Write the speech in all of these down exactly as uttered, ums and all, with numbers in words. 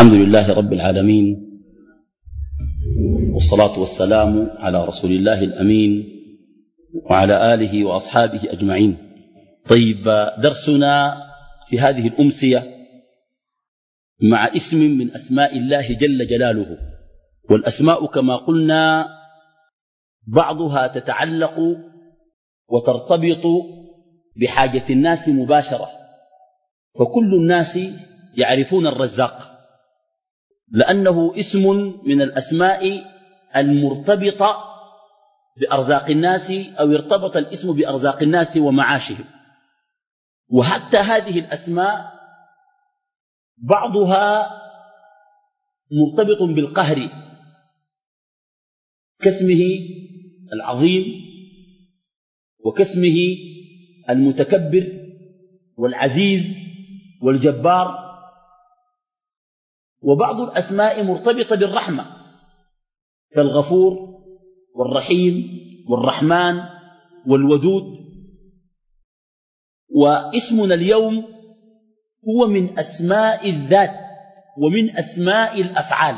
الحمد لله رب العالمين، والصلاة والسلام على رسول الله الأمين وعلى آله وأصحابه أجمعين. طيب، درسنا في هذه الأمسية مع اسم من أسماء الله جل جلاله. والأسماء كما قلنا بعضها تتعلق وترتبط بحاجة الناس مباشرة، فكل الناس يعرفون الرزاق لأنه اسم من الأسماء المرتبطة بأرزاق الناس، أو ارتبط الاسم بأرزاق الناس ومعاشهم. وحتى هذه الأسماء بعضها مرتبط بالقهر كاسمه العظيم وكاسمه المتكبر والعزيز والجبار. وبعض الأسماء مرتبطة بالرحمة كالغفور والرحيم والرحمن والودود. واسمنا اليوم هو من أسماء الذات ومن أسماء الأفعال،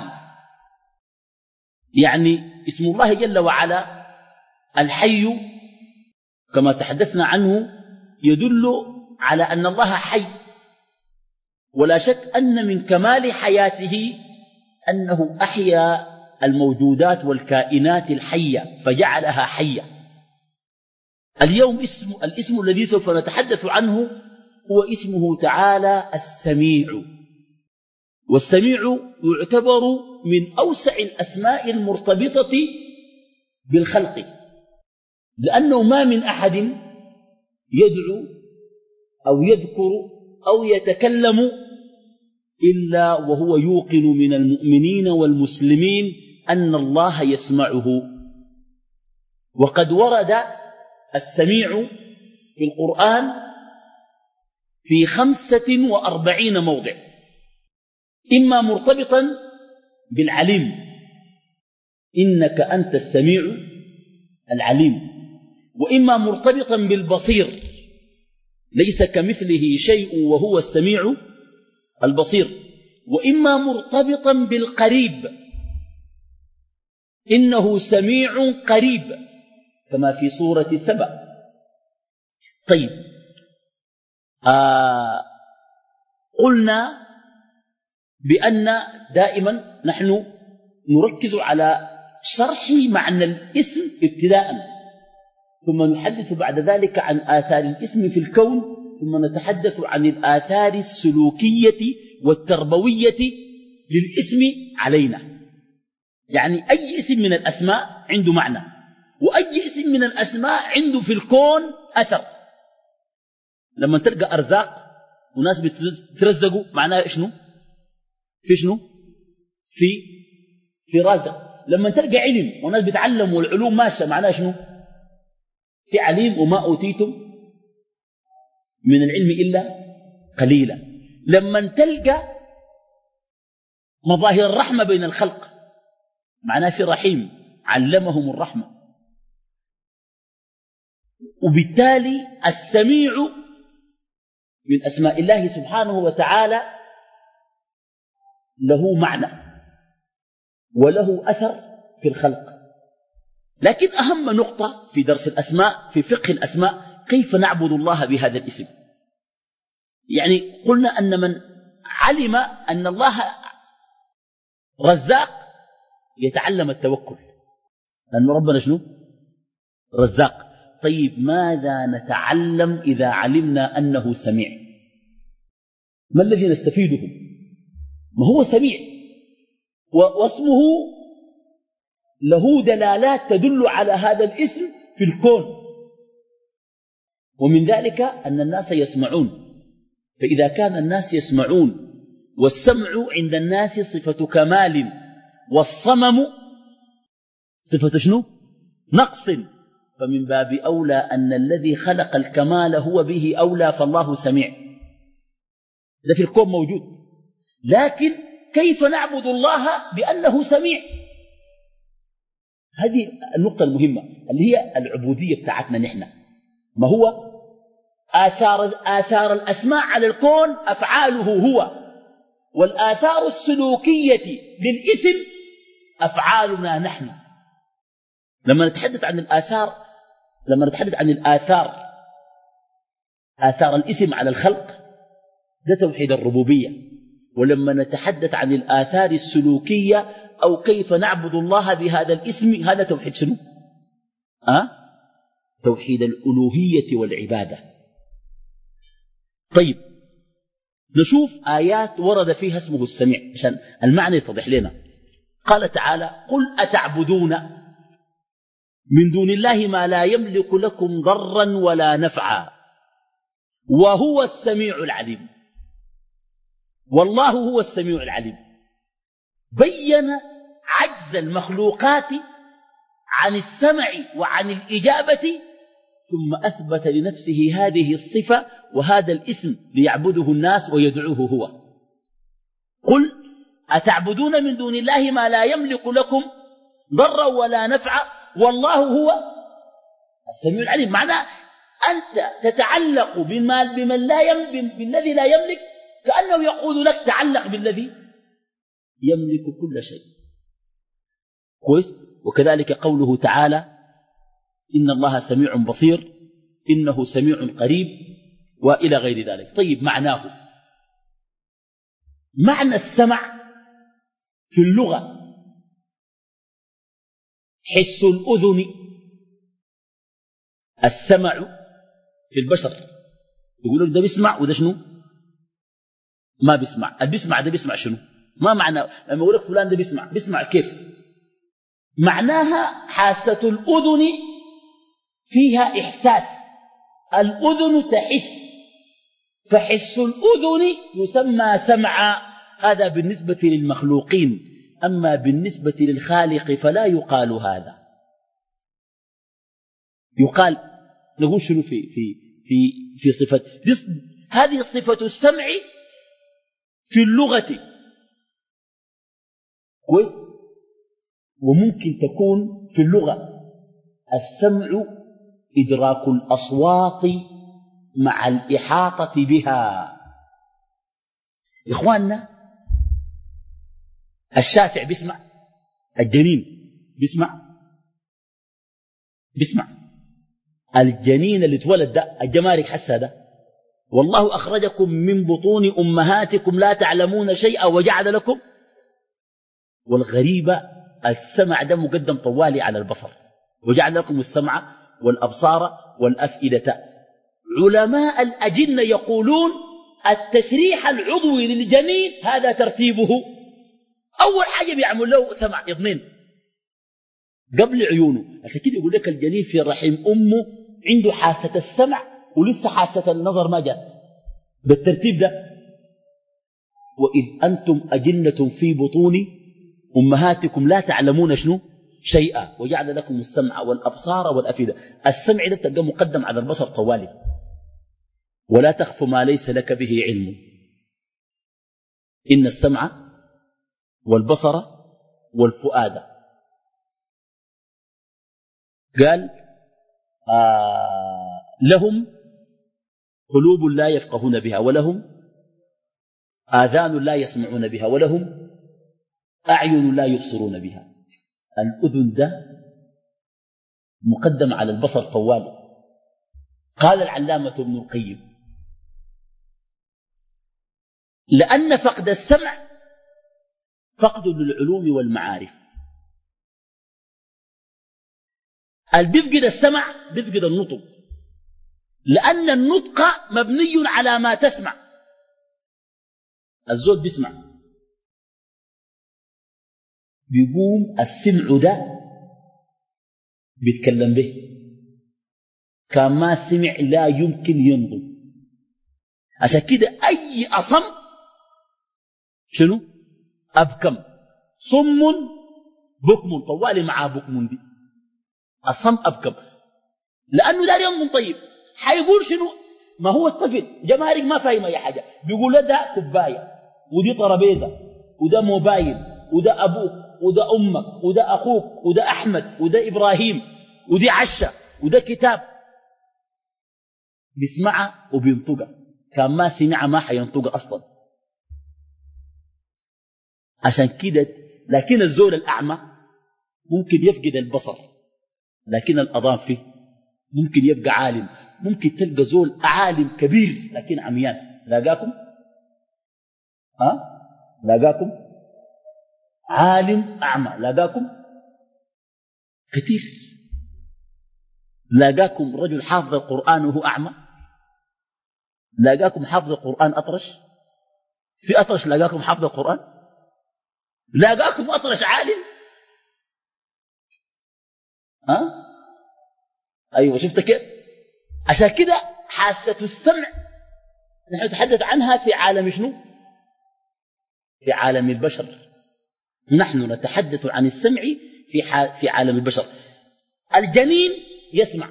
يعني اسم الله جل وعلا الحي كما تحدثنا عنه يدل على أن الله حي، ولا شك أن من كمال حياته أنه أحيا الموجودات والكائنات الحية فجعلها حية. اليوم اسم الاسم الذي سوف نتحدث عنه هو اسمه تعالى السميع. والسميع يعتبر من أوسع الأسماء المرتبطة بالخلق، لأنه ما من أحد يدعو أو يذكر أو يتكلم إلا وهو يوقن من المؤمنين والمسلمين أن الله يسمعه. وقد ورد السميع في القرآن في خمسة وأربعين موضع، إما مرتبطا بالعليم إنك أنت السميع العليم، وإما مرتبطا بالبصير ليس كمثله شيء وهو السميع البصير، وإما مرتبطا بالقريب إنه سميع قريب كما في سورة سبأ. طيب، آه قلنا بأن دائما نحن نركز على شرح معنى الاسم ابتداء، ثم نحدث بعد ذلك عن آثار الاسم في الكون، ثم نتحدث عن الآثار السلوكية والتربوية للاسم علينا. يعني أي اسم من الأسماء عنده معنى، وأي اسم من الأسماء عنده في الكون أثر. لما تلقى أرزاق وناس بترزقوا معناها شنو؟ في شنو؟ في في رازق. لما تلقى علم وناس بتعلم والعلوم ماشية معناها شنو؟ في عليم. وما أوتيتم من العلم إلا قليلا. لما تلقى مظاهر الرحمة بين الخلق معناه في رحيم علمهم الرحمة. وبالتالي السميع من أسماء الله سبحانه وتعالى له معنى وله أثر في الخلق. لكن أهم نقطة في درس الأسماء في فقه الأسماء كيف نعبد الله بهذا الاسم. يعني قلنا أن من علم أن الله رزاق يتعلم التوكل، لأن ربنا شنو؟ رزاق. طيب، ماذا نتعلم إذا علمنا أنه سميع؟ ما الذي نستفيده؟ ما هو سميع، واسمه له دلالات تدل على هذا الاسم في الكون. ومن ذلك أن الناس يسمعون، فإذا كان الناس يسمعون والسمع عند الناس صفة كمال، والصمم صفة شنو؟ نقص، فمن باب أولى أن الذي خلق الكمال هو به أولى، فالله سميع. ده في الكون موجود. لكن كيف نعبد الله بأنه سميع؟ هذه النقطة المهمة اللي هي العبودية بتاعتنا نحن. ما هو آثار, آثار الأسماء على الكون؟ أفعاله هو. والآثار السلوكية للإثم أفعالنا نحن. لما نتحدث عن الآثار لما نتحدث عن الآثار آثار الإثم على الخلق ده توحيد الربوبية. ولما نتحدث عن الآثار السلوكية أو كيف نعبد الله بهذا الاسم هذا توحيد شنو؟ أه؟ توحيد الألوهية والعبادة. طيب نشوف آيات ورد فيها اسمه السميع عشان المعنى يتضح لنا. قال تعالى قل أتعبدون من دون الله ما لا يملك لكم ضرا ولا نفعا وهو السميع العليم. والله هو السميع العليم. بين عجز المخلوقات عن السمع وعن الإجابة ثم أثبت لنفسه هذه الصفة وهذا الاسم ليعبده الناس ويدعوه هو. قل أتعبدون من دون الله ما لا يملك لكم ضرا ولا نفعا والله هو السميع العليم. معناه أنت تتعلق بمن, بمن لا يملك بالذي لا يملك كأنه يقول لك تعلق بالذي يملك كل شيء. كويس. وكذلك قوله تعالى إن الله سميع بصير إنه سميع قريب وإلى غير ذلك. طيب معناه معنى السمع في اللغة حس الأذن. السمع في البشر يقول لك ده بيسمع وده شنو ما بيسمع. اللي بيسمع ده بيسمع شنو؟ ما معنى لما يقول لك فلان ده بيسمع بيسمع كيف؟ معناها حاسة الأذن فيها إحساس. الأذن تحس فحس الأذن يسمى سمعا. هذا بالنسبة للمخلوقين. أما بالنسبة للخالق فلا يقال هذا. يقال نقول شنو في في في في صفة هذه صفة السمع في اللغة. كويس. وممكن تكون في اللغة السمع إدراك الأصوات مع الإحاطة بها. إخواننا الشافع بيسمع الجنين بيسمع بيسمع الجنين اللي اتولد ده الجمارك حسا ده والله أخرجكم من بطون أمهاتكم لا تعلمون شيئا وجعل لكم. والغريبة السمع ده مقدم طوالي على البصر وجعل لكم السمع والأبصار والأفئدة. علماء الأجنة يقولون التشريح العضوي للجنين هذا ترتيبه. أول حاجة بيعمل له سمع اثنين قبل عيونه. عشان كده يقول لك الجنين في رحم أمه عنده حاسة السمع ولسه حاسة النظر ما جاء بالترتيب ده. وإذ أنتم أجنة في بطون أمهاتكم لا تعلمون شنو شيئا وجعل لكم السمع والأبصار والأفئدة. السمع ده تلقى مقدم على البصر طوالي. ولا تخف ما ليس لك به علم إن السمع والبصر والفؤاد. قال آه لهم قلوب لا يفقهون بها ولهم آذان لا يسمعون بها ولهم أعين لا يبصرون بها. الأذن ده مقدم على البصر طوال. قال العلامة ابن القيم لأن فقد السمع فقد للعلوم والمعارف. اللي بيفقد السمع بيفقد النطق لأن النطق مبني على ما تسمع. الزول بيسمع بيقوم السمع ده بيتكلم به. كان ما سمع لا يمكن ينطق. عشان كده أي أصم شنو أبكم صم بكم طوالي مع بكم دي أصم أبكم لأنه دار ينظم. طيب حيقول شنو؟ ما هو الطفل جمارك ما فاهم أي حاجة بيقول له ده كوباية ودي طرابيزة وده موبايل وده أبوك وده أمك وده أخوك وده أحمد وده إبراهيم ودي عشة وده كتاب. بيسمعها وبينطقها. كان ما سمع ما حينطقها أصلا. عشان كده لكن الزول الأعمى ممكن يفقد البصر، لكن الأضام فيه ممكن يبقى عالم. ممكن تلقى زول عالم كبير لكن عميان. لاقاكم ها لاقاكم عالم أعمى، لاقاكم كثير. لاقاكم رجل حافظ القرآن وهو أعمى، لاقاكم حافظ القرآن أطرش، في أطرش لاقاكم حافظ القرآن، لاقاكم أطرش عالم. ها أيوة شفت كيف؟ عشان كده حاسة السمع نحن نتحدث عنها في عالم شنو؟ في عالم البشر. نحن نتحدث عن السمع في في عالم البشر. الجنين يسمع،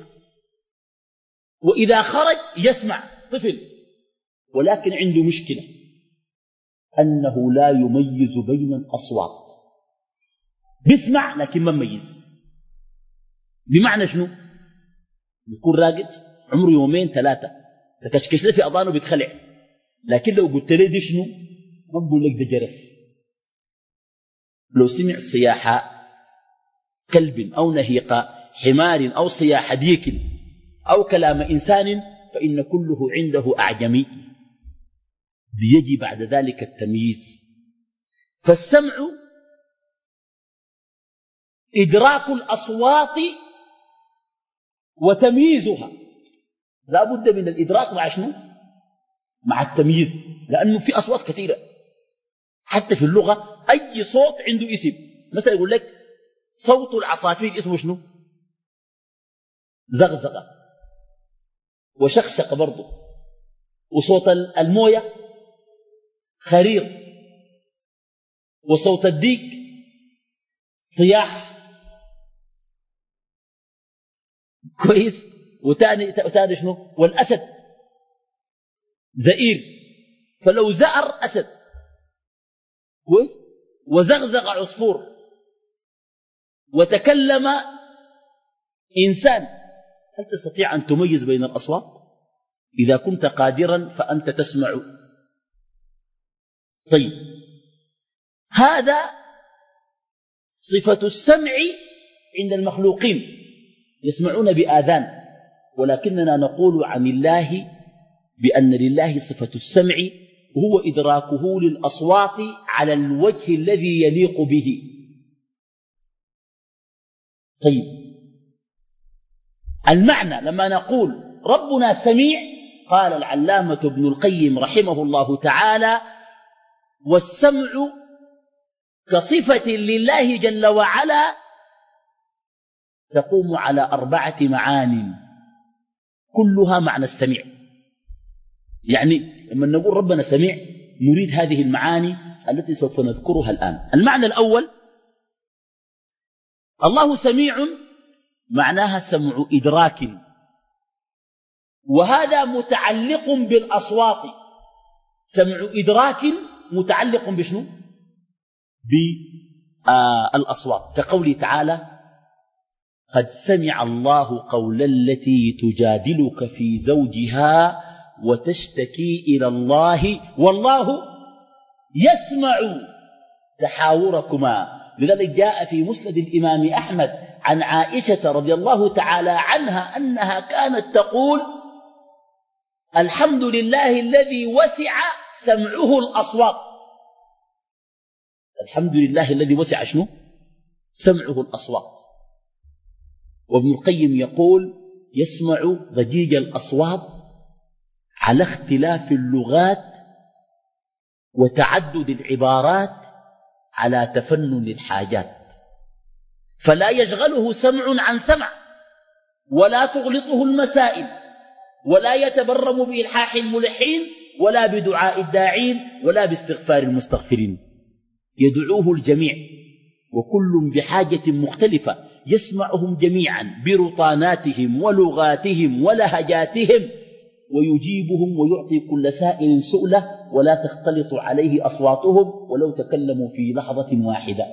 وإذا خرج يسمع طفل، ولكن عنده مشكلة أنه لا يميز بين الأصوات. بيسمع لكن ما مميز. بمعنى شنو؟ بيكون راقد عمره يومين ثلاثة تكشكش له في أضانه بيتخلع، لكن لو قلت له دي شنو ما بقول لك ده جرس. لو سمع صياح كلب أو نهيق حمار أو صياح ديك أو كلام إنسان فإن كله عنده أعجمي، بيجي بعد ذلك التمييز. فالسمع إدراك الأصوات وتمييزها، لا بد من الإدراك مع شنو؟ مع التمييز، لأنه في أصوات كثيرة. حتى في اللغة أي صوت عنده اسم. مثلا يقول لك صوت العصافير اسمه شنو؟ زغزغة، وشخشق برضه، وصوت الموية خرير، وصوت الديك صياح. كويس. وتاني تاني شنو؟ والأسد زئير. فلو زأر أسد كويس وزغزغ عصفور وتكلم إنسان، هل تستطيع أن تميز بين الأصوات؟ إذا كنت قادرا فأنت تسمع. طيب هذا صفة السمع عند المخلوقين، يسمعون بآذان، ولكننا نقول عن الله بأن لله صفة السمع وهو إدراكه للأصوات على الوجه الذي يليق به. طيب المعنى لما نقول ربنا سميع، قال العلامة ابن القيم رحمه الله تعالى: والسمع كصفة لله جل وعلا تقوم على أربعة معان كلها معنى السميع. يعني لما نقول ربنا سميع نريد هذه المعاني التي سوف نذكرها الآن. المعنى الأول: الله سميع معناها سمع إدراك، وهذا متعلق بالأصوات. سمع إدراك متعلق بشنو؟ بالأصوات، كقوله تعالى: قد سمع الله قول التي تجادلك في زوجها وتشتكي إلى الله والله يسمع تحاوركما. لذلك جاء في مسند الإمام أحمد عن عائشة رضي الله تعالى عنها أنها كانت تقول: الحمد لله الذي وسع سمعه الأصوات. الحمد لله الذي وسع شنو؟ سمعه الأصوات. وابن القيم يقول: يسمع ضجيج الأصوات على اختلاف اللغات وتعدد العبارات على تفنن الحاجات، فلا يشغله سمع عن سمع، ولا تغلطه المسائل، ولا يتبرم بإلحاح الملحين، ولا بدعاء الداعين، ولا باستغفار المستغفرين. يدعوه الجميع وكل بحاجة مختلفة، يسمعهم جميعا برطاناتهم ولغاتهم ولهجاتهم، ويجيبهم ويعطي كل سائل سؤله، ولا تختلط عليه أصواتهم ولو تكلموا في لحظة واحدة.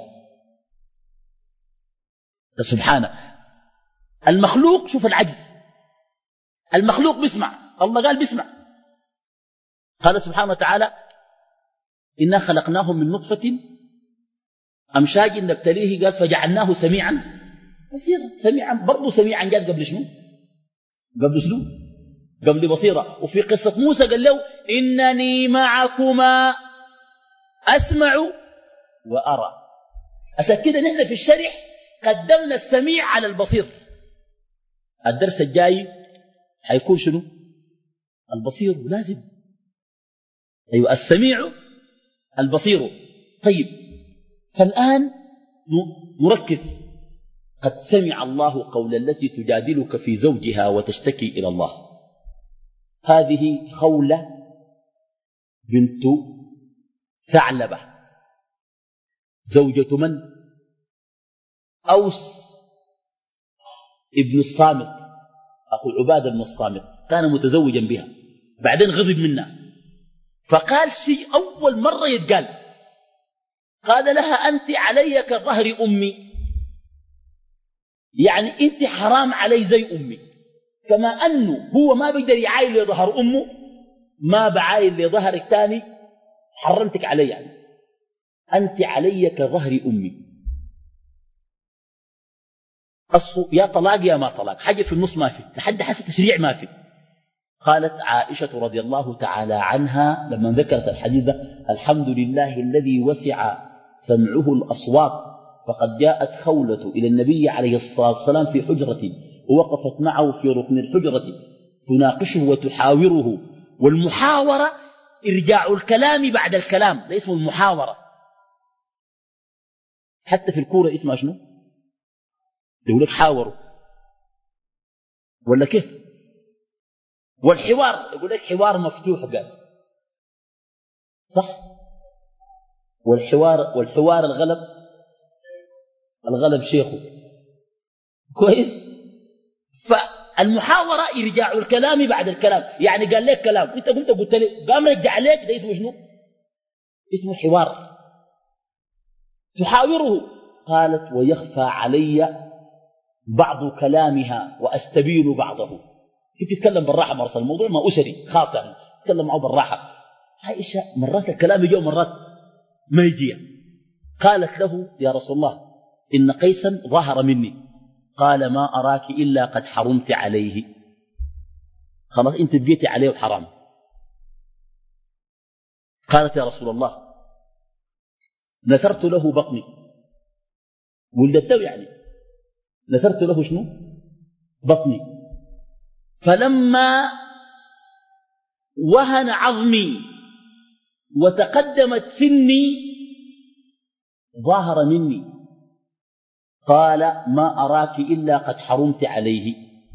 سبحانه. المخلوق شوف العجز، المخلوق بيسمع، الله قال بيسمع. قال سبحانه وتعالى: إنا خلقناهم من نطفة أم شاجي نبتليه قال فجعلناه سميعا بصيرا. سميعا برضو سميعا جاء قبل شنو؟ قبل شنو؟ قبل بصيرة. وفي قصة موسى قال له إنني معكما أسمع وأرى. عشان كده نحن في الشرح قدمنا السميع على البصير. الدرس الجاي حيكون شنو؟ البصير لازم. أيوة السميع البصير. طيب فالآن نركز. قد سمع الله قول التي تجادلك في زوجها وتشتكي إلى الله. هذه خولة بنت ثعلبة زوجة من؟ أوس ابن الصامت أخو عبادة بن الصامت، كان متزوجا بها، بعدين غضب منها فقال شيء أول مرة يتقال، قال لها أنت علي كظهر أمي، يعني أنت حرام علي زي أمي. كما أنه هو ما بيقدر يعايل لظهر أمه، ما بعايل لظهرك تاني، حرمتك علي، يعني أنت علي كظهر أمي. يا طلاق يا ما طلاق، حاجة في النص ما في، لحد حسب تشريع ما في. قالت عائشة رضي الله تعالى عنها لما ذكرت الحديث ده: الحمد لله الذي وسع سمعه الأصوات، فقد جاءت خولة إلى النبي عليه الصلاة والسلام في حجرته ووقفت معه في ركن الحجرة تناقشه وتحاوره. والمحاورة إرجاع الكلام بعد الكلام، ده اسمه المحاورة. حتى في الكورة اسمها شنو؟ يقول لك حاوروا ولا كيف؟ والحوار يقول لك حوار مفتوح، قال صح؟ والحوار والحوار الغلب الغلب شيخه كويس. فالمحاورة إرجاع الكلام بعد الكلام، يعني قال لك كلام انت قلت قلت لي قام رجع لك، ده اسمه شنو؟ اسمه حوار. تحاوره. قالت: ويخفى علي بعض كلامها وأستبين بعضه. كيف تتكلم بالراحة مرسل، الموضوع ما أسري خاص، يعني تتكلم معه بالراحة. عائشة مرات الكلام يجي ومرات ما يجي. قالت له: يا رسول الله إن قيسا ظهر مني. قال: ما أراك إلا قد حرمت عليه، خلاص أنت بقيتي عليه حرام. قالت: يا رسول الله نثرت له بطني، ولدته يعني نثرت له شنو؟ بطني، فلما وهن عظمي وتقدمت سني ظاهر مني. قال: ما أراك إلا قد حرمت عليه.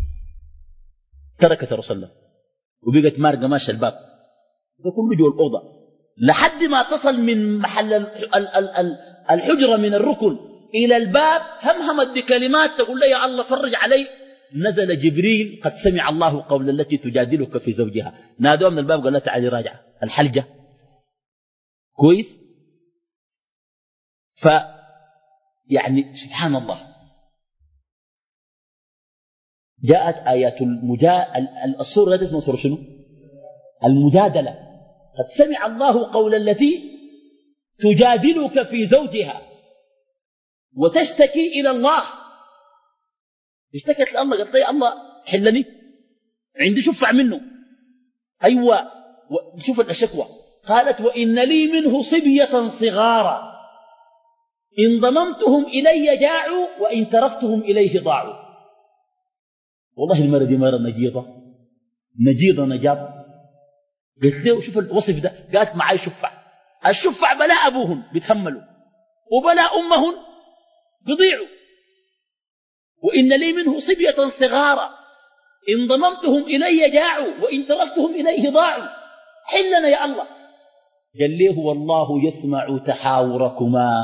تركت رسول الله وبقت مارقة ماشى الباب ده كله جوا الأوضة لحد ما تصل من محل الحجرة من الركن إلى الباب، همهمت بكلمات تقول لي: يا الله فرج علي. نزل جبريل: قد سمع الله قول التي تجادلك في زوجها. نادوها من الباب قال لها: تعالي راجع الحلقة كويس. ف يعني سبحان الله، جاءت آيات المجا... الصورة التي اسمها صورة شنو؟ المجادلة. قد سمع الله قول التي تجادلك في زوجها وتشتكي إلى الله. اشتكت لله، قالت لي: الله حلني، عندي شفع منه. أيوة، شوف الشكوى. قالت: وإن لي منه صبية صغارا إن ضممتهم إلي جاعوا وإن تركتهم إليه ضاعوا. والله المرة دي مرة نجيضة نجيضة نجاض. قلت له: شوف الوصف ده. قالت: معي شفع، الشفع بلا أبوهم بيتحملوا وبلا أمهم بيضيعوا، وإن لي منه صبية صغارا إن ضممتهم إلي جاعوا وإن تركتهم إليه ضاعوا، حلنا يا الله. قال ليه: والله يسمع تحاوركما.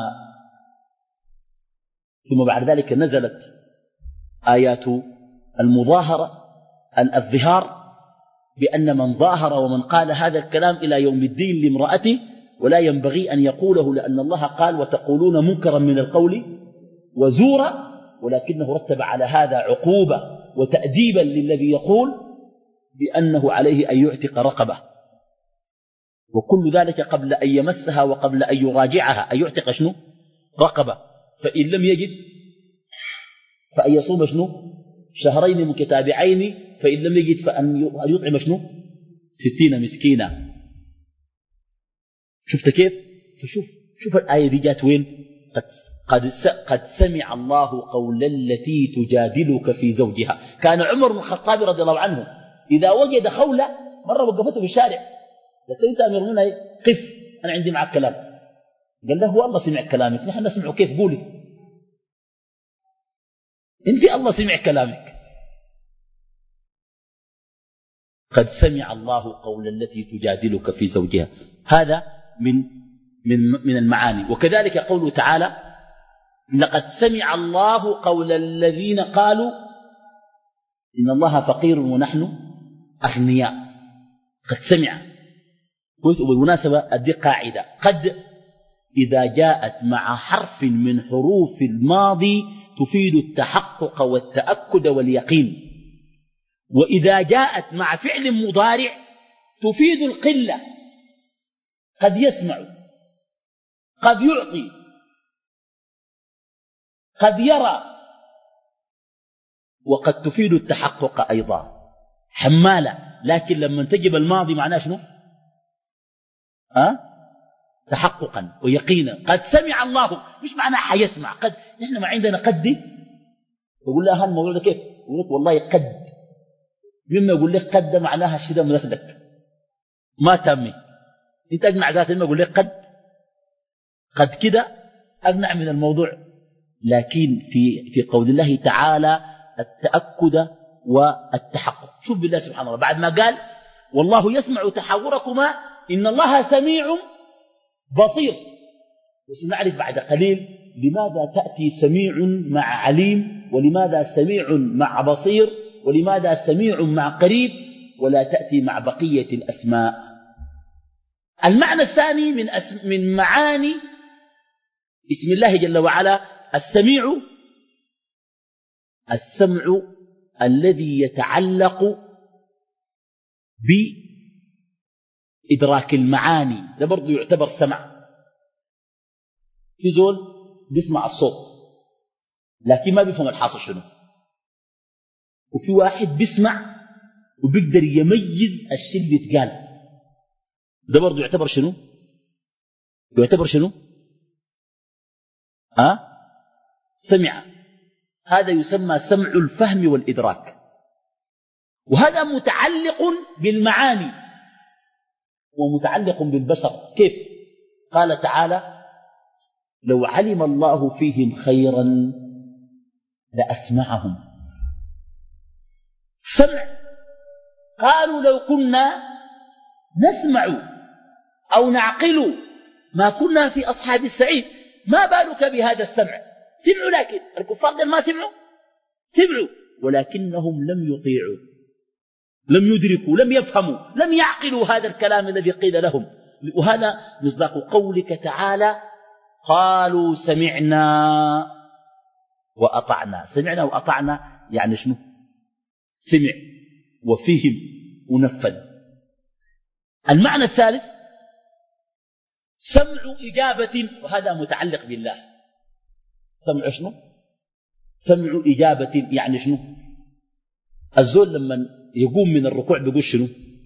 ثم بعد ذلك نزلت آيات المظاهرة الظهار، بأن من ظاهر ومن قال هذا الكلام إلى يوم الدين لامرأته ولا ينبغي أن يقوله، لأن الله قال: وتقولون منكرا من القول وزورا، ولكنه رتب على هذا عقوبة وتأديبا للذي يقول بأنه عليه أن يعتق رقبة، وكل ذلك قبل أن يمسها وقبل أن يراجعها. أن يعتق شنو؟ رقبة، فإن لم يجد فأن يصوم شنو شهرين متتابعين، فإن لم يجد فأن يطعم شنو ستين مسكينا. شفت كيف؟ فشوف شوف الآية دي جات وين؟ قد, قد, قد سمع الله قول التي تجادلك في زوجها. كان عمر بن الخطاب رضي الله عنه إذا وجد خولة مرة وقفته في الشارع، قلت انت أمير المؤمنين قف أنا عندي معك كلام. قال له هو الله سمع كلامك، نحن نسمعه كيف؟ قولي انت الله سمع كلامك. قد سمع الله قول التي تجادلك في زوجها، هذا من من من المعاني. وكذلك قوله تعالى لقد سمع الله قول الذين قالوا إن الله فقير ونحن أغنياء. قد سمع. وبالمناسبة أدي قاعدة: قد إذا جاءت مع حرف من حروف الماضي تفيد التحقق والتأكد واليقين، وإذا جاءت مع فعل مضارع تفيد القلة. قد يسمع، قد يعطي، قد يرى، وقد تفيد التحقق أيضا. حمالة، لكن لما تجب الماضي معناه شنو؟ أه؟ تحققا ويقينا. قد سمع الله مش معناه حيسمع. قد نحن ما عندنا قد دي يقول لها الموضوع ده كيف؟ يقول لك والله قد، مما يقول لك قد ده معناها الشيء ده مثلك ما تامي، انت اقنع ذات ما يقول لك قد قد كده اقنع من الموضوع. لكن في في قول الله تعالى التأكد والتحقق. شوف بالله سبحانه الله بعد ما قال والله يسمع تحاوركما إن الله سميع بصير، وسنعرف بعد قليل لماذا تأتي سميع مع عليم، ولماذا سميع مع بصير، ولماذا سميع مع قريب ولا تأتي مع بقية الأسماء. المعنى الثاني من, أس... من معاني اسم الله جل وعلا السميع، السمع الذي يتعلق بإدراك المعاني، ده برضو يعتبر سمع. في زول بيسمع الصوت لكن ما بيفهم الحاصل شنو، وفي واحد بيسمع وبيقدر يميز الشيء اللي اتقال، ده برضو يعتبر شنو؟ يعتبر شنو؟ أه؟ سمع. هذا يسمى سمع الفهم والإدراك، وهذا متعلق بالمعاني ومتعلق بالبشر. كيف؟ قال تعالى لو علم الله فيهم خيرا لأسمعهم. سمع. قالوا لو كنا نسمع أو نعقل ما كنا في أصحاب السعير. ما بالك بهذا السمع؟ سمعوا، لكن الكفار قال ما سمعوا، سمعوا ولكنهم لم يطيعوا، لم يدركوا، لم يفهموا، لم يعقلوا هذا الكلام الذي قيل لهم. وهذا مصداق قولك تعالى قالوا سمعنا وأطعنا. سمعنا وأطعنا يعني شنو؟ سمع وفهم ونفذ. المعنى الثالث سمع إجابة، وهذا متعلق بالله. سمع شنو؟ سمع إجابة يعني شنو؟ الزول لما يقوم من الركوع بيقول شنو؟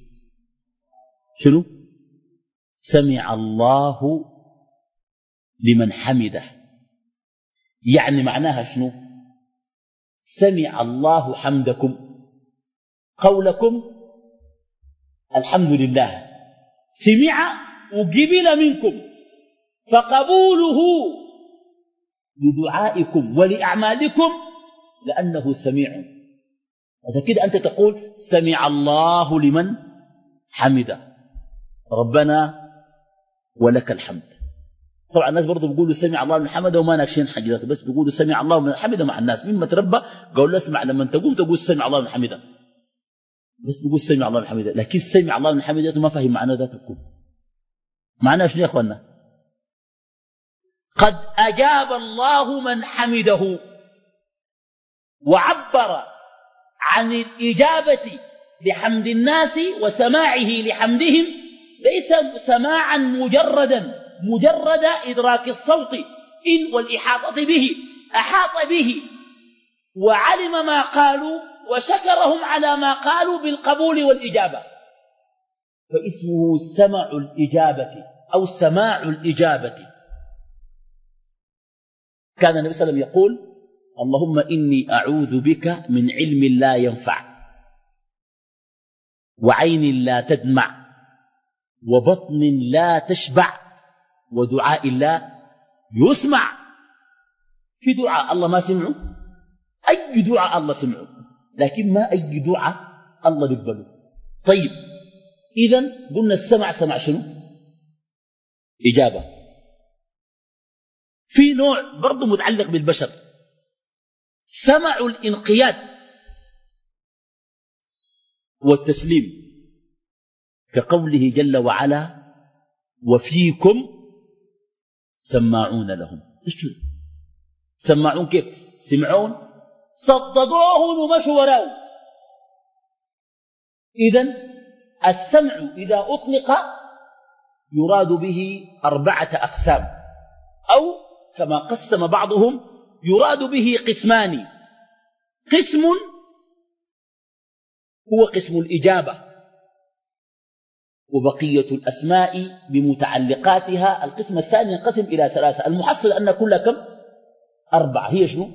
شنو؟ سمع الله لمن حمده. يعني معناها شنو؟ سمع الله حمدكم، قولكم الحمد لله، سمع وقبل منكم، فقبوله لدعائكم ولأعمالكم لأنه سميع. إذا كده أنت تقول سمع الله لمن حمده، ربنا ولك الحمد. طبعا الناس برضو بيقولوا سمع الله لمن حمده وما ناكشين حاجات، بس بيقولوا سمع الله لمن حمده مع الناس. مما تربى قالوا اسمع لما تقوم تقول سمع الله لمن حمده، بس بيقول سمع الله لمن حمده، لكن سمع الله لمن حمده ما فهم معناه ذاتكم. معناه شنو يا اخوانا؟ قد أجاب الله من حمده، وعبر عن الإجابة لحمد الناس وسماعه لحمدهم ليس سماعا مجردا مجرد إدراك الصوت، إن والإحاطة به، أحاط به وعلم ما قالوا وشكرهم على ما قالوا بالقبول والإجابة، فاسمه سمع الإجابة أو سماع الإجابة. كان النبي صلى الله عليه وسلم يقول: اللهم إني أعوذ بك من علم لا ينفع، وعين لا تدمع، وبطن لا تشبع، ودعاء لا يسمع. في دعاء الله ما سمعه، أي دعاء الله سمعه، لكن ما أي دعاء الله يقبله. طيب إذن قلنا السمع سمع شنو؟ إجابة. في نوع برضو متعلق بالبشر، سمع الانقياد والتسليم، كقوله جل وعلا: وفيكم سماعون لهم. سماعون كيف؟ سمعون صدقوه ومشوا وراه. إذن السمع إذا أطلق يراد به أربعة أقسام، أو كما قسم بعضهم يراد به قسمان. قسم هو قسم الإجابة، وبقية الأسماء بمتعلقاتها. القسم الثاني ينقسم إلى ثلاثة، المحصل أن كل كم؟ أربعة. هي شنو؟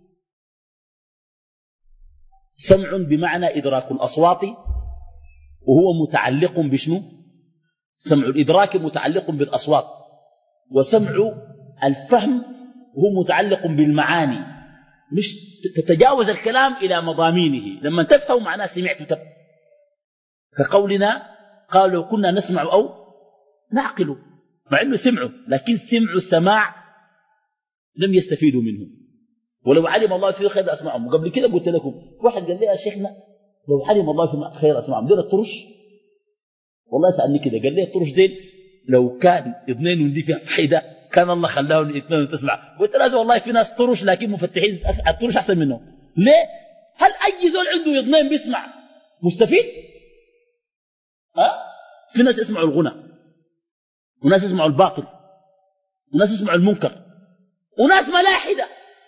سمع بمعنى إدراك الأصوات، وهو متعلق بشنو؟ سمع الإدراك متعلق بالأصوات، وسمع الفهم هو متعلق بالمعاني، مش تتجاوز الكلام إلى مضامينه. لما تفهم معناه سمعت تب، كقولنا قالوا كنا نسمع أو نعقل، مع أنه سمعوا، لكن سمعوا السماع لم يستفيدوا منه. ولو علم الله فيه خير أسمعهم. وقبل كده قلت لكم واحد قال لي: يا شيخنا لو علم الله فيه خير أسمعهم، دول الطرش. والله سألني كده، قال لي: الطرش دين لو كان اثنين ودي فيها فايدة كان الله خلاهم اثنين تسمع. قلت له: والله في ناس طرش لكن مفتحين الطرش أحسن منهم. ليه؟ هل أي زول عنده اثنين بيسمع مستفيد؟ أه؟ في ناس يسمعوا الغنى، وناس يسمعوا الباطل، وناس يسمعوا المنكر، وناس ملاحدة،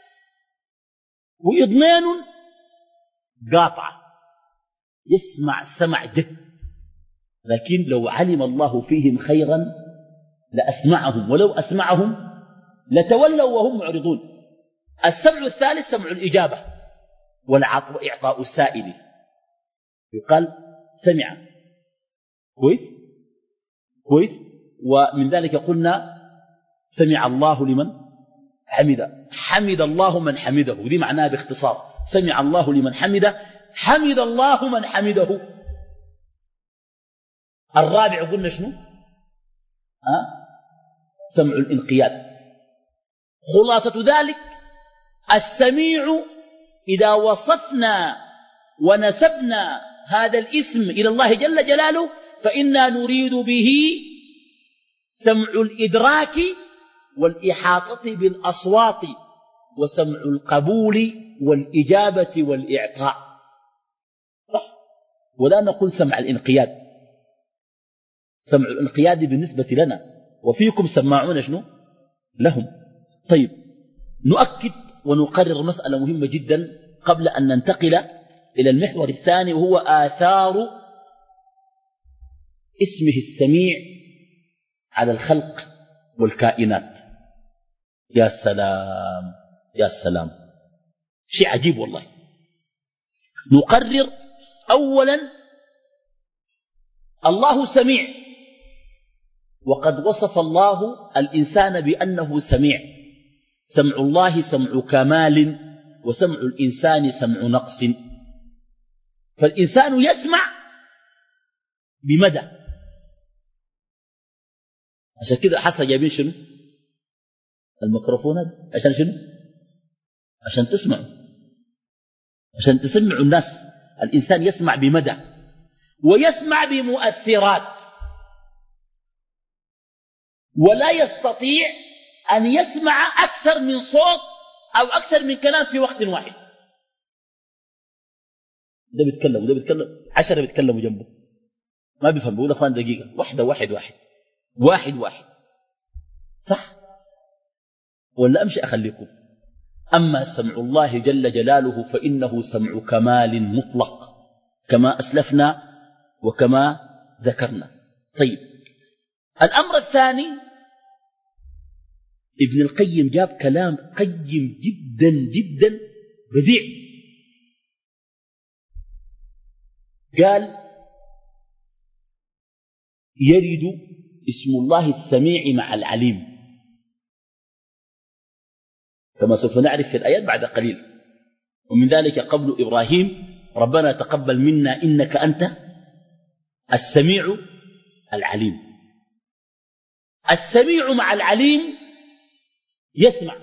وإضنان قاطعة يسمع سمع جد. لكن لو علم الله فيهم خيرا لأسمعهم، ولو أسمعهم لتولوا وهم معرضون. السمع الثالث سمع الإجابة والعطاء وإعطاء السائل. يقال سمع كويس كويس. ومن ذلك قلنا سمع الله لمن حمده، حمد الله من حمده، ودي معناها باختصار. سمع الله لمن حمده، حمد الله من حمده. الرابع قلنا شنو؟ أه؟ سمع الانقياد. خلاصة ذلك السميع إذا وصفنا ونسبنا هذا الاسم إلى الله جل جلاله فإنا نريد به سمع الإدراك والإحاطة بالأصوات، وسمع القبول والإجابة والإعطاء، صح؟ ولا نقول سمع الانقياد. سمع الانقياد بالنسبة لنا، وفيكم سماعون شنو؟ لهم. طيب نؤكد ونقرر مسألة مهمة جدا قبل أن ننتقل إلى المحور الثاني، وهو آثار اسمه السميع على الخلق والكائنات. يا سلام يا سلام، شيء عجيب والله. نقرر أولا الله سميع، وقد وصف الله الإنسان بأنه سميع. سمع الله سمع كمال، وسمع الإنسان سمع نقص. فالإنسان يسمع بمدى، عشان كده حصل جايبين شنو؟ الميكروفونات عشان شنو؟ عشان تسمعوا، عشان تسمعوا الناس. الإنسان يسمع بمدى ويسمع بمؤثرات، ولا يستطيع أن يسمع أكثر من صوت أو أكثر من كلام في وقت واحد. ده بيتكلم وده بيتكلم، عشرة بيتكلموا جنبه ما بيفهم، بيقول أخوان دقيقة واحدة واحد واحد واحد واحد، صح؟ ولا أمشي أخليكم؟ أما سمع الله جل جلاله فإنه سمع كمال مطلق كما أسلفنا وكما ذكرنا. طيب، الأمر الثاني، ابن القيم جاب كلام قيم جدا جدا بديع. قال: يرد اسم الله السميع مع العليم كما سوف نعرف في الآيات بعد قليل. ومن ذلك قول إبراهيم: ربنا تقبل منا إنك أنت السميع العليم. السميع مع العليم يسمع،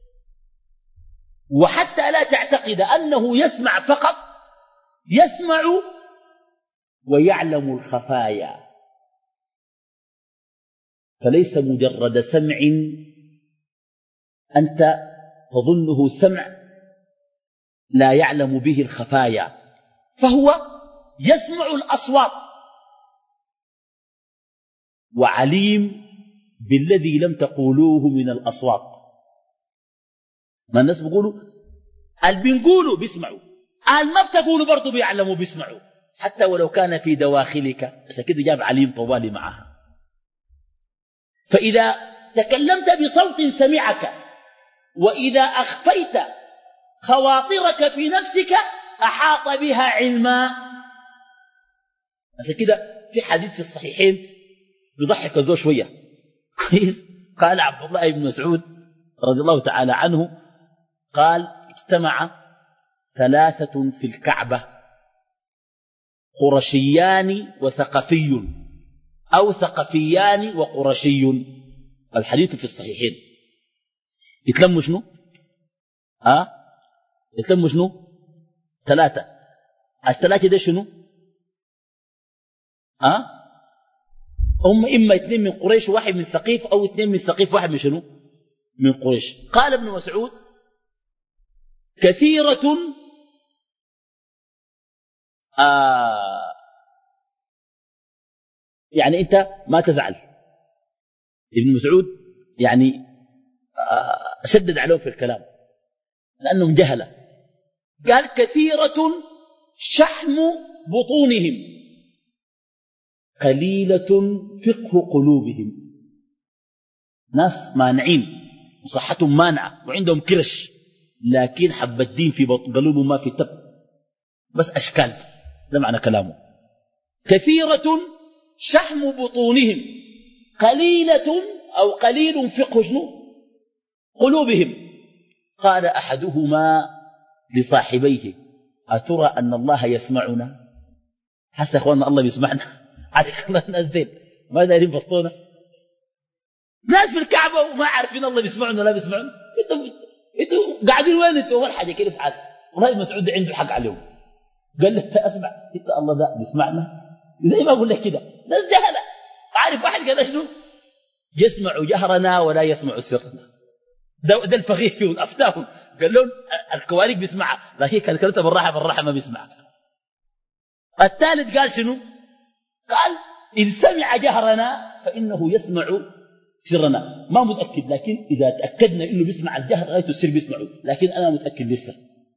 وحتى لا تعتقد أنه يسمع فقط، يسمع ويعلم الخفايا، فليس مجرد سمع أنت تظنه سمع لا يعلم به الخفايا، فهو يسمع الأصوات وعليم بالذي لم تقولوه من الأصوات. ما الناس بيقولوا اللي بنقولوا بيسمعوا، اللي ما بتقولوا برضو بيعلموا بيسمعوا، حتى ولو كان في دواخلك. بس كده جاب عليم طوالي معها. فإذا تكلمت بصوت سمعك، وإذا أخفيت خواطرك في نفسك أحاط بها علما. عشان كده في حديث في الصحيحين بيضحك الزوج شوية كويس. قال عبد الله بن مسعود رضي الله تعالى عنه، قال: اجتمع ثلاثة في الكعبة، قرشيان وثقفي، أو ثقفيان وقرشي. الحديث في الصحيحين. يتلموا شنو؟ أه؟ يتلموا شنو؟ ثلاثة. الثلاثة ده شنو؟ أه؟ هم إما اثنين من قريش وواحد من ثقيف، أو اثنين من ثقيف واحد من شنو؟ من قريش. قال ابن مسعود: كثيرة آه يعني أنت ما تزعل. ابن مسعود يعني آه شدد عليهم في الكلام لأنهم جهلة. قال: كثيرة شحم بطونهم قليلة فقه قلوبهم. ناس مانعين وصحتهم مانعة وعندهم كرش، لكن حب الدين في قلوبهم ما في تب، بس أشكال. ده معنى كلامه. كثيرة شحم بطونهم قليلة أو قليل فقه قلوبهم. قال أحدهما لصاحبيه: أترى أن الله يسمعنا؟ حس يا أخوانا الله بيسمعنا؟ عليك الله. الناس دين ما دارين بسطونا، ناس في الكعبة وما عارفين الله بيسمعنا ولا بيسمعنا. انتوا انتوا قاعدين وين انتوا؟ أول حاجة كده فعل. والله مسعود عنده حق عليهم. قال له: أسمع انت الله ده بيسمعنا؟ زي ما أقول لك كده، ناس جهلة. عارف واحد قال شنو؟ يسمع جهرنا ولا يسمع سرنا. ده, ده الفقيه فيه الأفتاهم. قال لهم الكوارث بيسمعها، لكن كان كلمته بالراحة بالراحة ما بيسمعها. الثالث قال شنو؟ قال: إن سمع جهرنا فإنه يسمع سرنا. ما متأكد، لكن إذا تأكدنا إنه بيسمع الجهر غايته السر بيسمعه، لكن أنا متأكد لسه.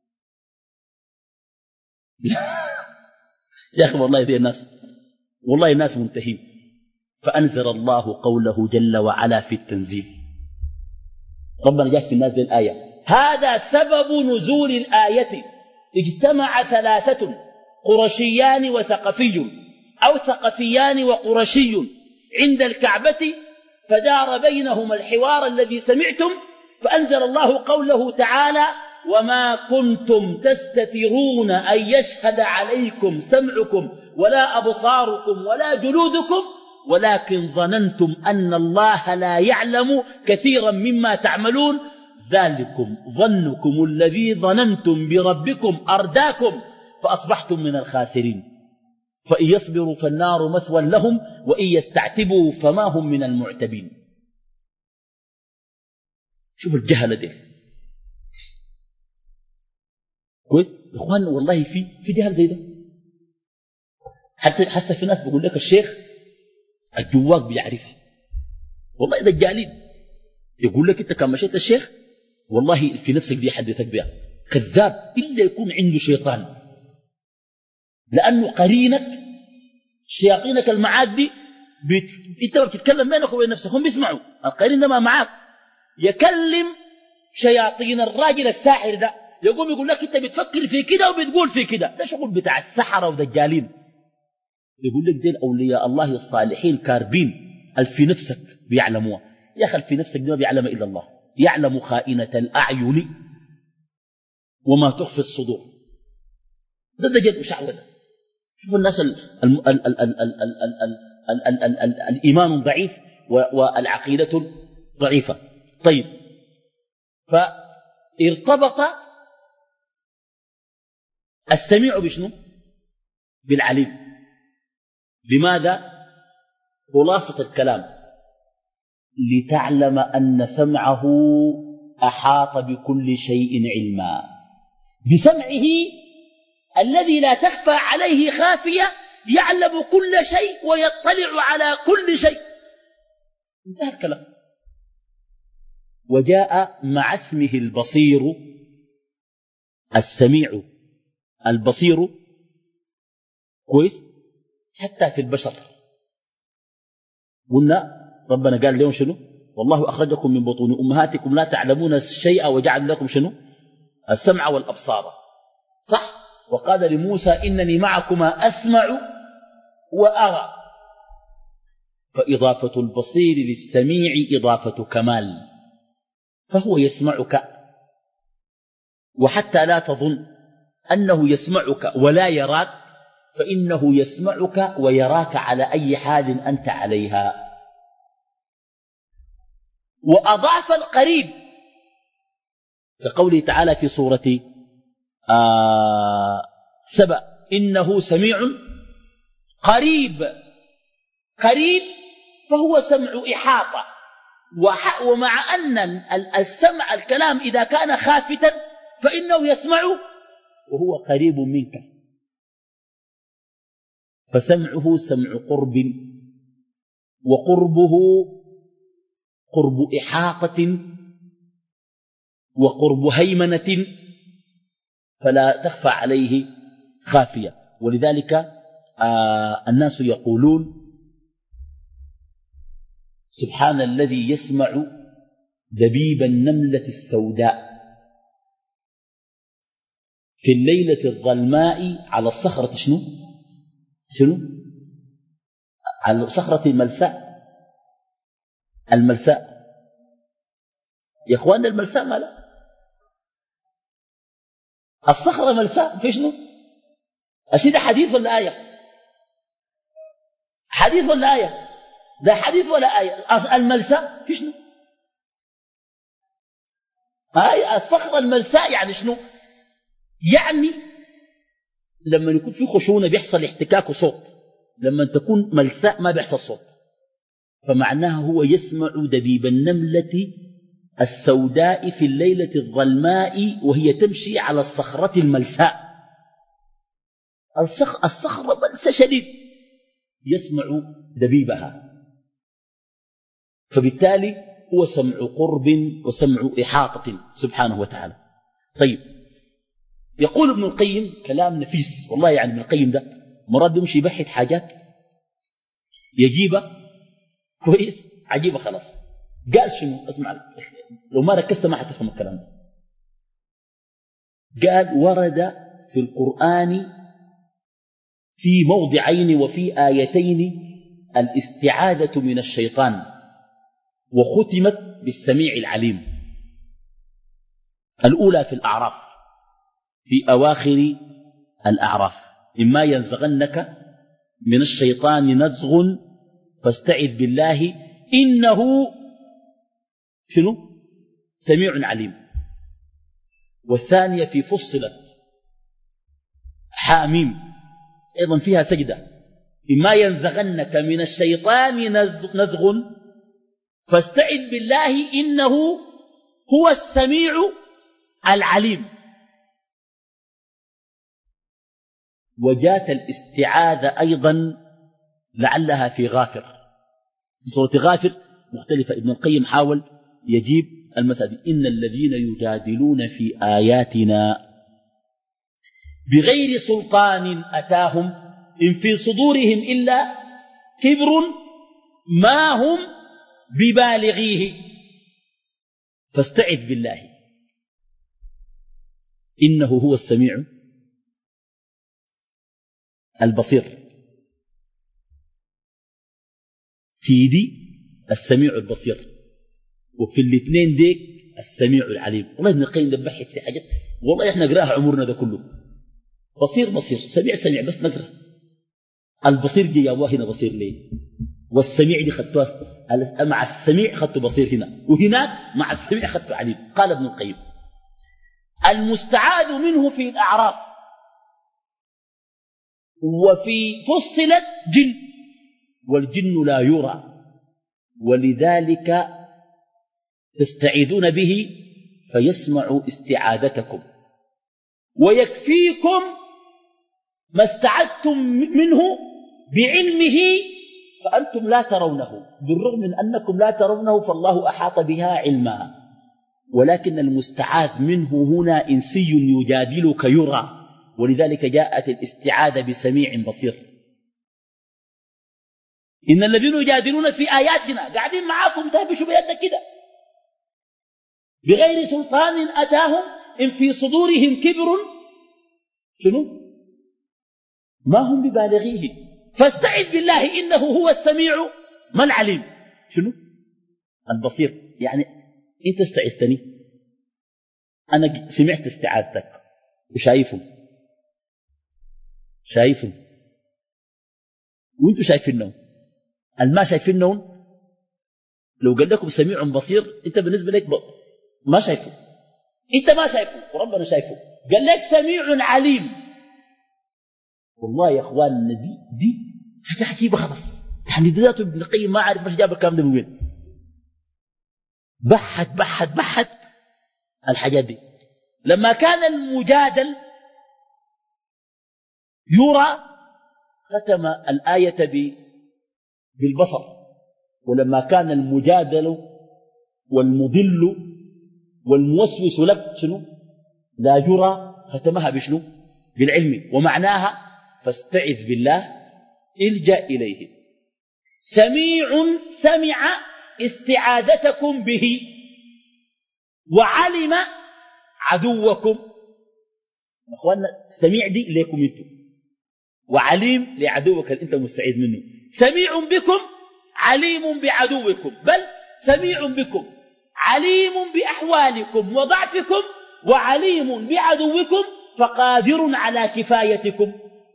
يا أخي والله ذي الناس، والله الناس منتهين. فأنزل الله قوله جل وعلا في التنزيل. ربنا جاء في الناس ذي الآية: هذا سبب نزول الآية. اجتمع ثلاثة قرشيان وثقفي، أو ثقفيان وقرشي، عند الكعبة، فدار بينهما الحوار الذي سمعتم، فأنزل الله قوله تعالى: وما كنتم تستترون أن يشهد عليكم سمعكم ولا أبصاركم ولا جلودكم، ولكن ظننتم أن الله لا يعلم كثيرا مما تعملون، ذلكم ظنكم الذي ظننتم بربكم أرداكم فأصبحتم من الخاسرين. فإن يصبروا فالنار مثوى لهم، وإن يستعتبوا فما هم من المعتبين. شوف الجهل ده كويس إخوان. والله في في جهل زي ده. حتى حتى في ناس بيقول لك الشيخ الجواق بيعرفها. والله دجالين يقول لك أنت كان مشيت للشيخ والله في نفسك دي حدثك بها كذاب إلا يكون عنده شيطان، لأنه قرينك شياطينك المعاك دي بت... انت بتتكلم بينك وبين نفسك هم بيسمعوا، القرين ده ما معاك يكلم شياطين الراجل الساحر ده، يقوم يقول لك انت بتفكر في كده وبتقول في كده، ده شغل بتاع السحرة ودجالين. يقول لك دين أولياء الله الصالحين كاربين الفي نفسك بيعلموها. يا أخي الفي نفسك دي ما بيعلم إلا الله، يعلم خائنة الأعين وما تخفي الصدور. ده دجال وشعوذة. شوفوا الناس ال ال ال ال ال ال ال ال ال ال ال الإيمان ضعيف والعقيدة ضعيفة. طيب، فارتبط السميع بشنو؟ بالعليم. لماذا؟ خلاصة الكلام لتعلم أن سمعه أحاط بكل شيء علما، بسمعه الذي لا تخفى عليه خافية يعلم كل شيء ويطلع على كل شيء. انتهى الكلام. وجاء مع اسمه البصير، السميع البصير، كويس، حتى في البشر. قلنا ربنا قال لهم شنو؟ والله أخرجكم من بطون أمهاتكم لا تعلمون شيئا وجعل لكم شنو؟ السمع والأبصار، صح؟ وقال لموسى إنني معكما أسمع وأرى. فإضافة البصير للسميع إضافة كمال، فهو يسمعك، وحتى لا تظن أنه يسمعك ولا يراك، فإنه يسمعك ويراك على أي حال أنت عليها. وأضاف القريب كقوله تعالى في سورة آه سبأ إنه سميع قريب. قريب فهو سمع إحاطة، ومع أن السمع الكلام إذا كان خافتا فإنه يسمع وهو قريب منك، فسمعه سمع قرب، وقربه قرب إحاطة وقرب هيمنة، فلا تخفى عليه خافية. ولذلك آه الناس يقولون سبحان الذي يسمع دبيب النملة السوداء في الليلة الظلماء على الصخرة شنو شنو على صخرة الملساء. الملساء يا اخواننا الملساء ما لا الصخرة ملساء في شنو؟ أشي ده حديث ولا آية؟ حديث ولا آية؟ ده حديث ولا آية؟ الملساء في شنو؟ آية الصخرة الملساء يعني شنو؟ يعني لما يكون في خشونة بيحصل احتكاك وصوت، لما تكون ملساء ما بيحصل صوت، فمعناها هو يسمع دبيب النملة السوداء في الليلة الظلماء وهي تمشي على الصخرة الملساء. الصخ... الصخرة ملسى شديد، يسمع دبيبها، فبالتالي هو سمع قرب وسمع إحاطة سبحانه وتعالى. طيب، يقول ابن القيم كلام نفيس والله، يعني ابن القيم ده مراد يمشي يبحث حاجات يجيبها كويس عجيبة خلاص. قال شنو؟ اسمع، لو ما ركزت ما حتفهم الكلام ده. قال ورد في القرآن في موضعين وفي آيتين الاستعاذة من الشيطان، وختمت بالسميع العليم. الأولى في الأعراف، في أواخر الأعراف: إما ينزغنك من الشيطان نزغ فاستعذ بالله إنه شنو؟ سميع عليم. والثانية في فصلت حاميم، أيضا فيها سجدة: إما ينزغنك من الشيطان نزغ فاستعذ بالله إنه هو السميع العليم. وجاءت الاستعاذة أيضا لعلها في غافر، في سورة غافر مختلفة. ابن القيم حاول يجيب المسألة. إن الذين يجادلون في آياتنا بغير سلطان أتاهم إن في صدورهم إلا كبر ما هم ببالغيه فاستعذ بالله إنه هو السميع البصير. في دي السميع البصير، وفي الاثنين ديك السميع العليم. والله ابن القيم ده بحث في حاجات والله احنا نقراها عمرنا ده كله. بصير بصير، سميع سميع، بس نقرا. البصير جي يا الله هنا بصير ليه، والسميع دي خدتها مع السميع خدته بصير هنا، وهناك مع السميع خدته عليم. قال ابن القيم المستعاذ منه في الأعراف وفي فصلت جن، والجن لا يرى ولذلك تستعيذون به فيسمع استعاذتكم ويكفيكم ما استعذتم منه بعلمه فأنتم لا ترونه، بالرغم من أنكم لا ترونه فالله أحاط بها علما. ولكن المستعاذ منه هنا إنسي يجادلك يرى، ولذلك جاءت الاستعاذة بسميع بصير. إن الذين يجادلون في آياتنا قاعدين معاكم تهبشوا بيدك كده بغير سلطان أتاهم إن في صدورهم كبر شنو ما هم ببالغيه فاستعذ بالله إنه هو السميع ما العليم شنو البصير. يعني انت استعذتني، انا سمعت استعاذتك وشايفهم شايفهم وانتوا شايفينهم، الما شايفينهم لو قال لكم سميع بصير انت بالنسبه لك ما شايفه، انت ما شايفه وربنا شايفه. قال لك سميع عليم. والله يا اخواننا دي دي حاجه عجيبه خلاص. يعني ذاته ابن القيم ما عارف مش جاب الكلام ده من وين، بحث بحث بحث الحاجات دي. لما كان المجادل يرى ختم الآية بالبصر، ولما كان المجادل والمضل والموسوس لك شنو لا يرى ختمها بشنو بالعلم. ومعناها فاستعذ بالله الجأ إليه. سميع سمع استعاذتكم به وعلم عدوكم. اخوانا سميع دي ليكم انتم وعليم لعدوك اللي انت مستعيذ منه. سميع بكم عليم بعدوكم، بل سميع بكم عليم بأحوالكم وضعفكم وعليم بعدوكم فقادر على كفايتكم.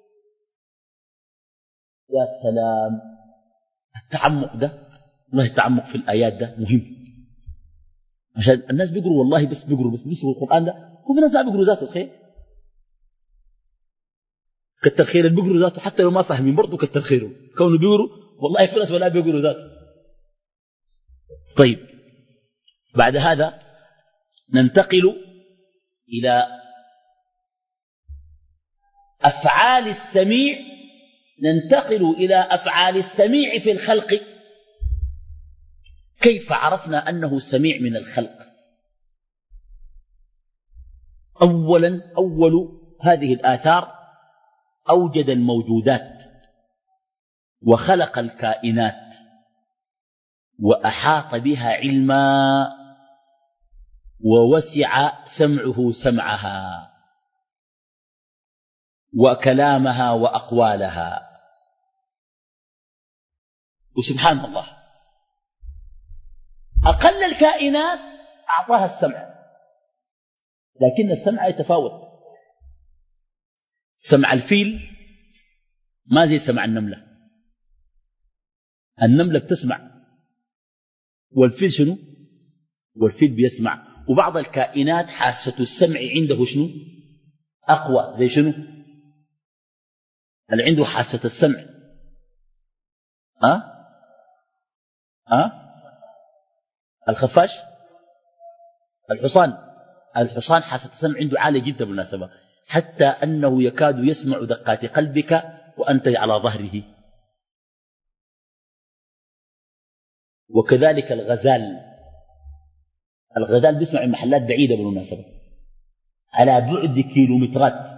يا سلام التعمق ده، والله التعمق في الآيات ده مهم. عشان الناس بيقروا والله بس بيقروا بس بيسوا القرآن ده، هو في ناس ما بيقروا ذاته الخير كتر خير اللي بيقروا ذاته حتى لو ما فاهمين برضه كتر خيره كونه بيقروا. والله في ناس ولا بيقروا ذاته. طيب بعد هذا ننتقل إلى أفعال السميع، ننتقل إلى أفعال السميع في الخلق. كيف عرفنا أنه سميع من الخلق؟ أولا أول هذه الآثار أوجد الموجودات وخلق الكائنات وأحاط بها علما ووسع سمعه سمعها وكلامها وأقوالها. وسبحان الله أقل الكائنات أعطاها السمع، لكن السمع يتفاوت. سمع الفيل ما زي سمع النملة. النملة بتسمع والفيل شنو والفيل بيسمع. وبعض الكائنات حاسة السمع عنده شنو أقوى، زي شنو اللي عنده حاسة السمع أه؟ أه؟ الخفاش الحصان. الحصان حاسة السمع عنده عالية جدا بالمناسبة، حتى أنه يكاد يسمع دقات قلبك وأنت على ظهره. وكذلك الغزال الغزال بيسمع من محلات بعيدة بالمناسبة، على بعد كيلومترات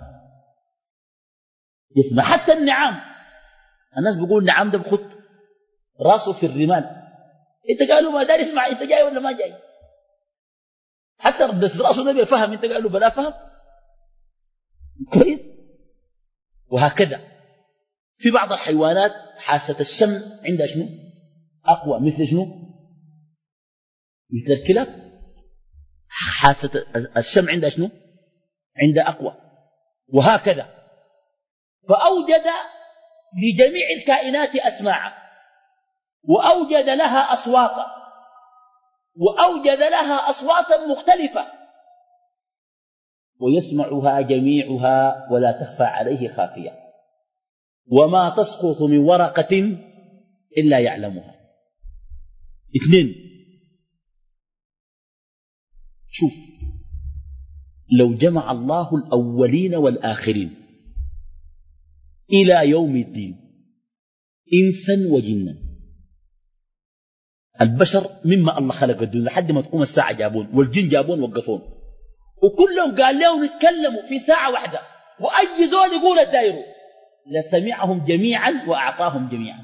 يسمع. حتى النعام، الناس بيقول النعام ده بخط راسه في الرمال، انت قالوا ما داري اسمع انت جاي ولا ما جاي. حتى بس راسه ده بيفهم، انت قالوا بلا فهم كويس. وهكذا في بعض الحيوانات حاسة الشم عندها شنو أقوى، مثل شنو؟ مثل الكلاب حاسة الشم عندها شنو؟ عندها أقوى. وهكذا فأوجد لجميع الكائنات أسماعا، وأوجد لها أصواتا، وأوجد لها أصواتا مختلفة، ويسمعها جميعها ولا تخفى عليه خافية، وما تسقط من ورقة إلا يعلمها. اثنين، شوف، لو جمع الله الأولين والآخرين إلى يوم الدين إنسا وجنا، البشر مما الله خلق الدنيا لحد ما تقوم الساعة جابون، والجن جابون وقفون، وكلهم قال لهم نتكلموا في ساعة واحدة، وأي زول يقول الدايرو لسمعهم جميعا وأعطاهم جميعا.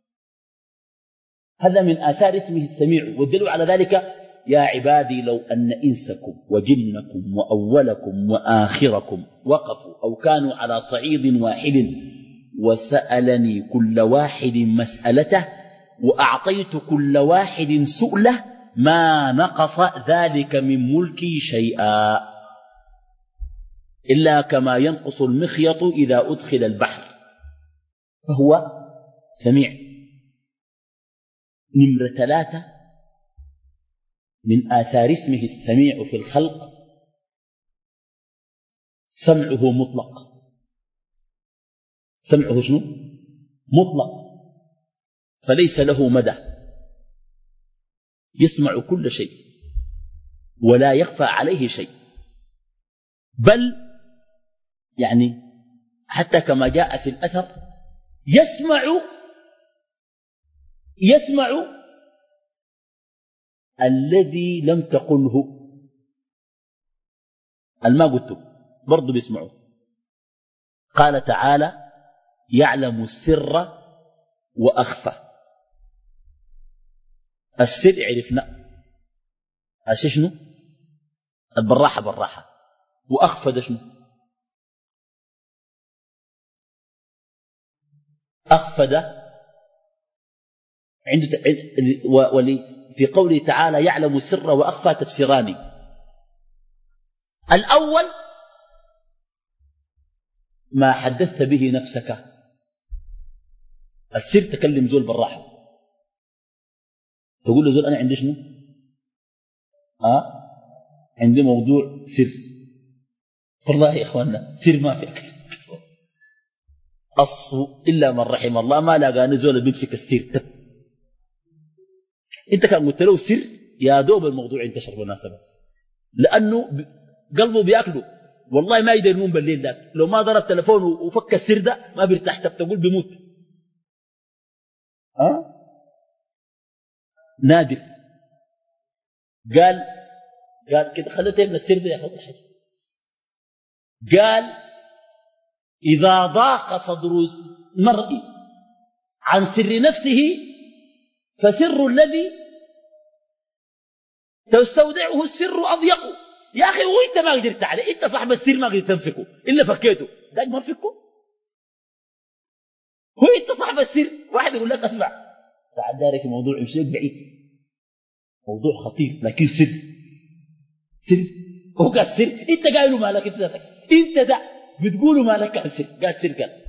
هذا من آثار اسمه السميع. والدليل على ذلك: يا عبادي لو أن إنسكم وجنكم وأولكم وآخركم وقفوا أو كانوا على صعيد واحد وسألني كل واحد مسألته وأعطيت كل واحد سؤله ما نقص ذلك من ملكي شيئا إلا كما ينقص المخيط إذا أدخل البحر، فهو سميع. نمرة ثلاثة من آثار اسمه السميع في الخلق: سمعه مطلق. سمعه شنو؟ مطلق، فليس له مدى، يسمع كل شيء ولا يخفى عليه شيء، بل يعني حتى كما جاء في الأثر يسمع يسمع الذي لم تقله الما قلته برضو بيسمعه. قال تعالى: يعلم السر وأخفى. السر عرفنا أشي شنو؟ البراحة براحة. وأخفى ده شنو؟ أخفى ده عنده ولي في قوله تعالى يعلم السر وأخفى تفسيران. الأول ما حدثت به نفسك، السر تكلم زول بالراحة، تقول له زول أنا عندي شنو؟ أه؟ عندي موضوع سر. والله يا إخواننا سر ما في أكل أصو إلا من رحم الله، ما لاقاني زول بيمسك السر تب. انت كان قلت له سر يا دوب الموضوع انتشر بالمناسبة، لأنه قلبه بياكله. والله ما يقدر ينوم بالليل ذاك لو ما ضرب تلفونه وفك السر ده، ما بيرتاح، تقول بيموت. أه؟ نادر قال قال كده خليته من السر ده يا اخي حاجه. قال: إذا ضاق صدر المرء عن سر نفسه فسر الذي تستودعه السر أضيق. يا أخي وإنت ما قدرت عليه، إنت صاحب السر ما قدرت تمسكه إلا فكيته، ده ما فكه. وإنت صاحب السر، واحد يقول لك أسمع تعال دارك موضوع يمشيك بعيد، موضوع خطير لكن سر سر هو قال سر، إنت قايله مالك إنت ذاتك، إنت ده بتقوله مالك قال سر، قال سر قال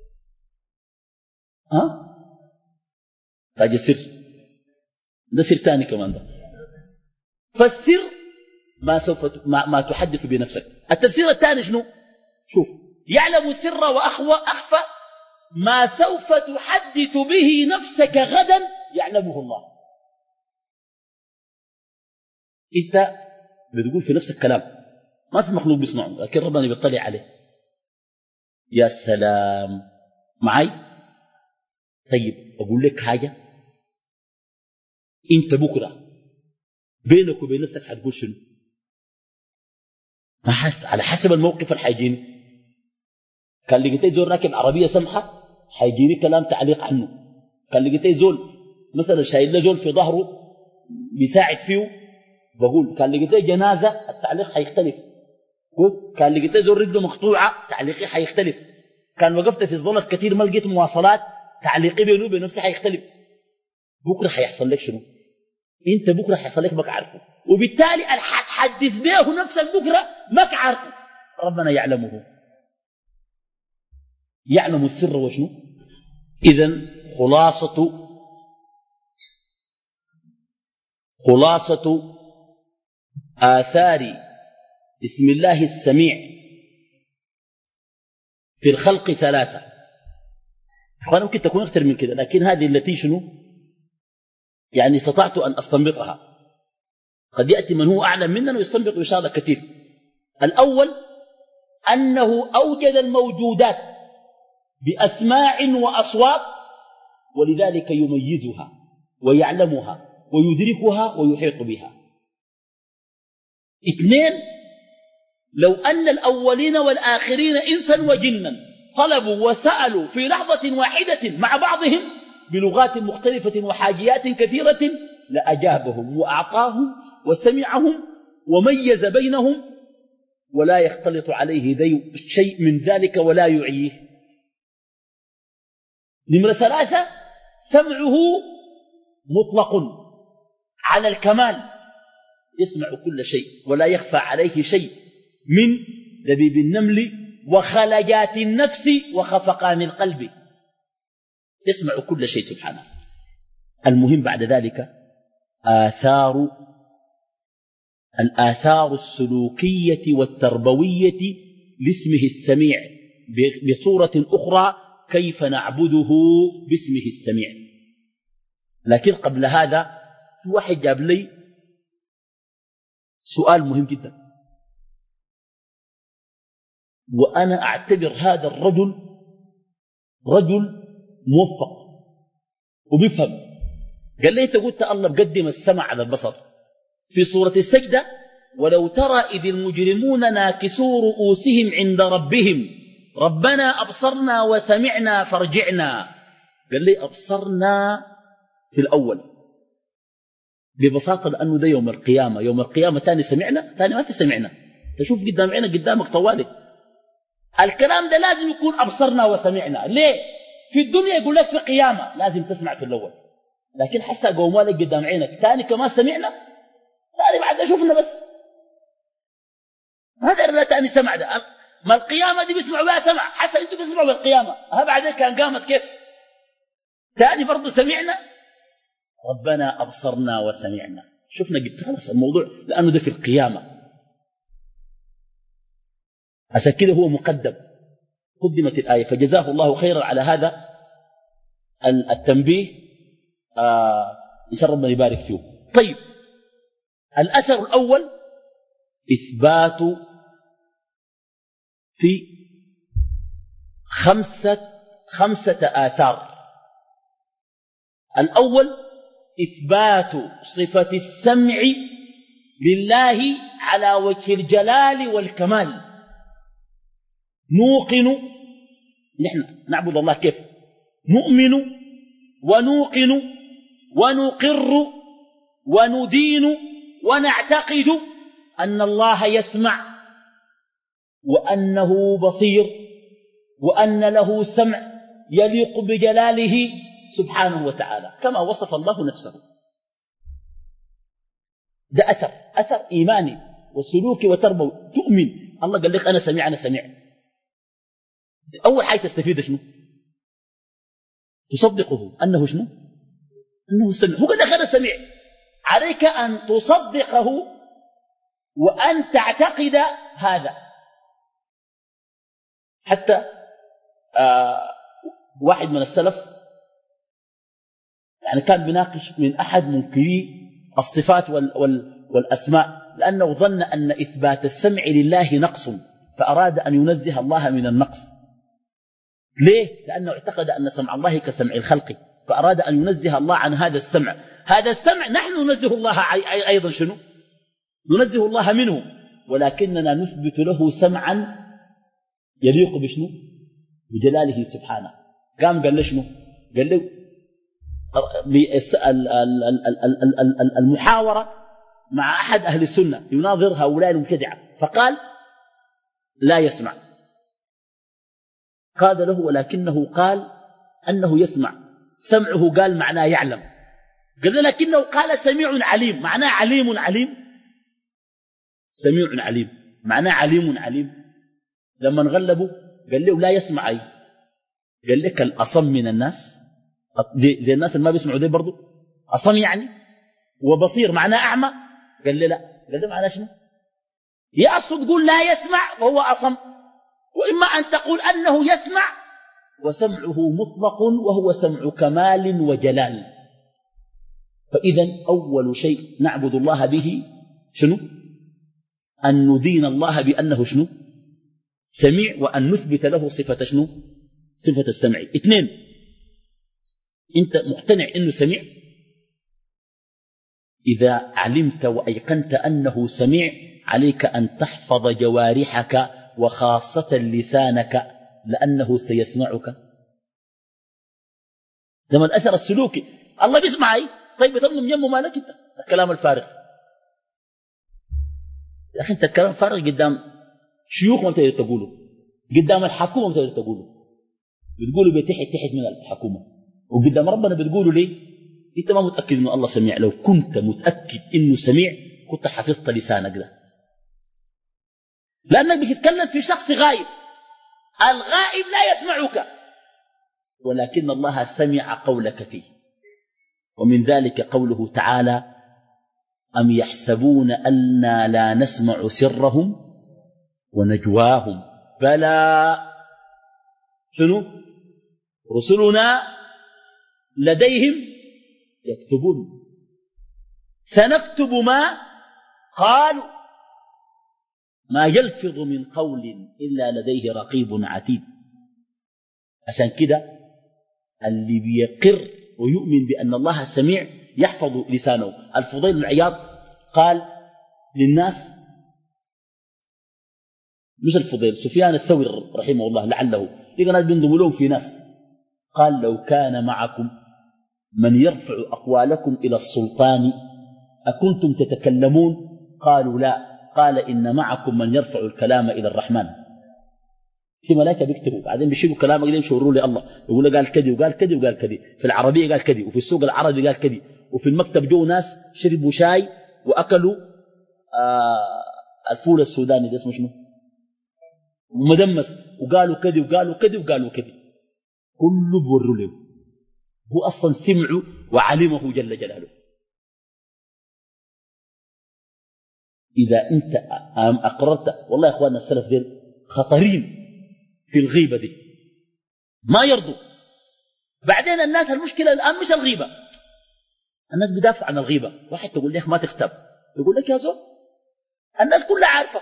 ها تاج السر ده سر ثاني كمان ده. فالسر ما سوف ما, ما تحدث بنفسك. التفسير الثاني شنو؟ شوف: يعلم السر وأخوى أخفى ما سوف تحدث به نفسك غدا يعلمه الله. انت بتقول في نفسك كلام ما في مخلوق بيصنعه، لكن ربنا بيطلع عليه. يا سلام معي. طيب أقول لك حاجة، انت بكرة بينك وبين نفسك حتقول شنو؟ ما حت... على حسب الموقف الحيجيني. كان لقيت زول راكب عربية سمحة حيجيني كلام تعليق عنه. كان لقيت زول مثلا شايل له زول في ظهره بيساعد فيه بقول. كان لقيت جنازة التعليق حيختلف. كان لقيت زول رجله مقطوعة تعليقي حيختلف. كان وقفت في الظلط كثير ما لقيت مواصلات تعليقي بينه وبين نفسي حيختلف. بكرة حيحصل لك شنو؟ انت بكرة حيحصل لك ما عارفه، وبالتالي حتحدث به نفسك بكرة ما عارفه. ربنا يعلمه، يعلم السر وشنو. إذن خلاصة خلاصة آثار بسم الله السميع في الخلق ثلاثة. أخوانا ممكن تكون أكثر من كده، لكن هذه التي شنو يعني استطعت أن أستنبطها. قد يأتي من هو أعلم مننا ويستنبط إن شاء الله كثير. الأول أنه أوجد الموجودات بأسماع وأصوات، ولذلك يميزها ويعلمها ويدركها ويحيط بها. اثنين، لو أن الأولين والآخرين إنسا وجنا طلبوا وسألوا في لحظة واحدة مع بعضهم بلغات مختلفة وحاجيات كثيرة لأجابهم وأعطاهم وسمعهم وميز بينهم، ولا يختلط عليه شيء من ذلك ولا يعيه. نمرة ثلاثة، سمعه مطلق على الكمال، يسمع كل شيء ولا يخفى عليه شيء من دبيب النمل وخلجات النفس وخفقان القلب، يسمع كل شيء سبحانه. المهم بعد ذلك آثار الآثار السلوكية والتربوية لاسمه السميع بصورة أخرى، كيف نعبده باسمه السميع. لكن قبل هذا في واحد جاب لي سؤال مهم جدا، وأنا أعتبر هذا الرجل رجل موفق وبيفهم. قال لي أنت قلت الله مقدم السمع على البصر في سورة السجدة، ولو ترى إذ المجرمون ناكسوا رؤوسهم عند ربهم ربنا أبصرنا وسمعنا فارجعنا. قال لي أبصرنا في الأول ببساطة لأنه ده يوم القيامة. يوم القيامة تاني سمعنا، تاني ما في سمعنا. تشوف قدام عينك قدامك طوالي. الكلام ده لازم يكون أبصرنا وسمعنا. ليه؟ في الدنيا يقول لك في قيامة لازم تسمع في الأول، لكن حسا قوم والك قدام عينك تاني كما سمعنا، تاني بعد شوفنا بس هذا لا تاني سمع ده. ما القيامة دي بيسمعوا بها سمع، حسا انتوا بيسمعوا بالقيامة، ها بعدين كان قامت كيف تاني برضو سمعنا. ربنا أبصرنا وسمعنا، شفنا قد خلص الموضوع، لأنه ده في القيامة. عشان كده هو مقدم، قدمت الآية، فجزاه الله خيرا على هذا التنبيه. آه إن شاء الله ربنا يبارك فيه. طيب، الأثر الأول إثبات في خمسة خمسة آثار. الأول إثبات صفة السمع لله على وجه الجلال والكمال. نوقن، نحن نعبد الله كيف؟ نؤمن ونوقن ونقر وندين ونعتقد أن الله يسمع وأنه بصير وأن له سمع يليق بجلاله سبحانه وتعالى كما وصف الله نفسه. ده أثر أثر إيماني وسلوكي وتربوي. تؤمن الله قال لك أنا سميع أنا سميع. أول حاجة تستفيد شنو؟ تصدقه أنه شنو؟ أنه سميع. هو قال لك أنا سميع، عليك أن تصدقه وأن تعتقد هذا. حتى آه واحد من السلف يعني كان بيناقش من أحد منكري الصفات وال وال والأسماء، لأنه ظن أن إثبات السمع لله نقص، فأراد أن ينزه الله من النقص. ليه؟ لأنه اعتقد أن سمع الله كسمع الخلق، فأراد أن ينزه الله عن هذا السمع. هذا السمع نحن ننزه الله أيضا شنو؟ ننزه الله منه، ولكننا نثبت له سمعا يليق بشنو؟ بجلاله سبحانه. قام قال له شنو؟ قال له المحاورة مع أحد أهل السنة يناظر هؤلاء المبتدعة، فقال لا يسمع. قال له ولكنه قال أنه يسمع، سمعه قال معناه يعلم. قال له لكنه قال سميع عليم، معناه عليم عليم، سميع عليم معناه عليم عليم. لما انغلبوا قال له لا يسمع أي، قال لك الأصم من الناس زي, زي الناس اللي ما بيسمعوا دي برضو أصم يعني، وبصير معناه أعمى. قال له لا، قال له معناه شنو؟ يا أصل تقول لا يسمع فهو أصم، وإما أن تقول أنه يسمع وسمعه مطلق وهو سمع كمال وجلال. فإذا أول شيء نعبد الله به شنو؟ أن ندين الله بأنه شنو؟ سميع، وأن نثبت له صفة شنو؟ صفة السمع. اثنين، أنت مقتنع أنه سميع؟ إذا علمت وأيقنت أنه سميع عليك أن تحفظ جوارحك وخاصة لسانك لأنه سيسمعك. لما الأثر السلوكي الله بيسمعي، طيب يتمنى يمه مالك انت الكلام الفارغ. يا أخي انت الكلام الفارغ قدام شيوخ ما بتقدر تقوله، قدام الحكومة ما بتقدر تقوله، بتقوله بتحت تحت من الحكومة، وقدام ربنا بتقوله ليه؟ انت ما متأكد انه الله سميع. لو كنت متأكد انه سميع كنت حفظت لسانك ده، لأنك بتتكلم في شخص غائب، الغائب لا يسمعك، ولكن الله سمع قولك فيه. ومن ذلك قوله تعالى أم يحسبون أنا لا نسمع سرهم ونجواهم بلى شنو رسلنا لديهم يكتبون سنكتب ما قالوا ما يلفظ من قول إلا لديه رقيب عتيد. عشان كده اللي بيقر ويؤمن بأن الله سميع يحفظ لسانه. الفضيل بن عياض قال للناس، مش الفضيل، سفيان الثوري رحمه الله لعله لقى ناس بينضموا لهم في ناس، قال لو كان معكم من يرفع أقوالكم إلى السلطان أكنتم تتكلمون؟ قالوا لا. قال إن معكم من يرفع الكلام إلى الرحمن. في ملائكة بيكتبوا بعدين بيشيلوا كلامك ده يشوروا لي الله، يقول له قال كذي وقال كذي وقال كذي، في العربية قال كذي، وفي السوق العربي قال كذي، وفي المكتب جو ناس شربوا شاي وأكلوا آه الفول السوداني ده اسمه شنو مدمس، وقالوا كذي وقالوا كذي وقالوا كذي، كله بوروا له. هو أصلا سمعوا وعلمه جل جلاله. إذا أنت أقررت، والله يا أخواننا السلف ديل خطرين في الغيبة دي، ما يرضوا. بعدين الناس المشكلة الآن مش الغيبة، الناس بدافع عن الغيبة. واحد تقول لي ما تختب، يقول لك يا زول الناس كلها عارفة،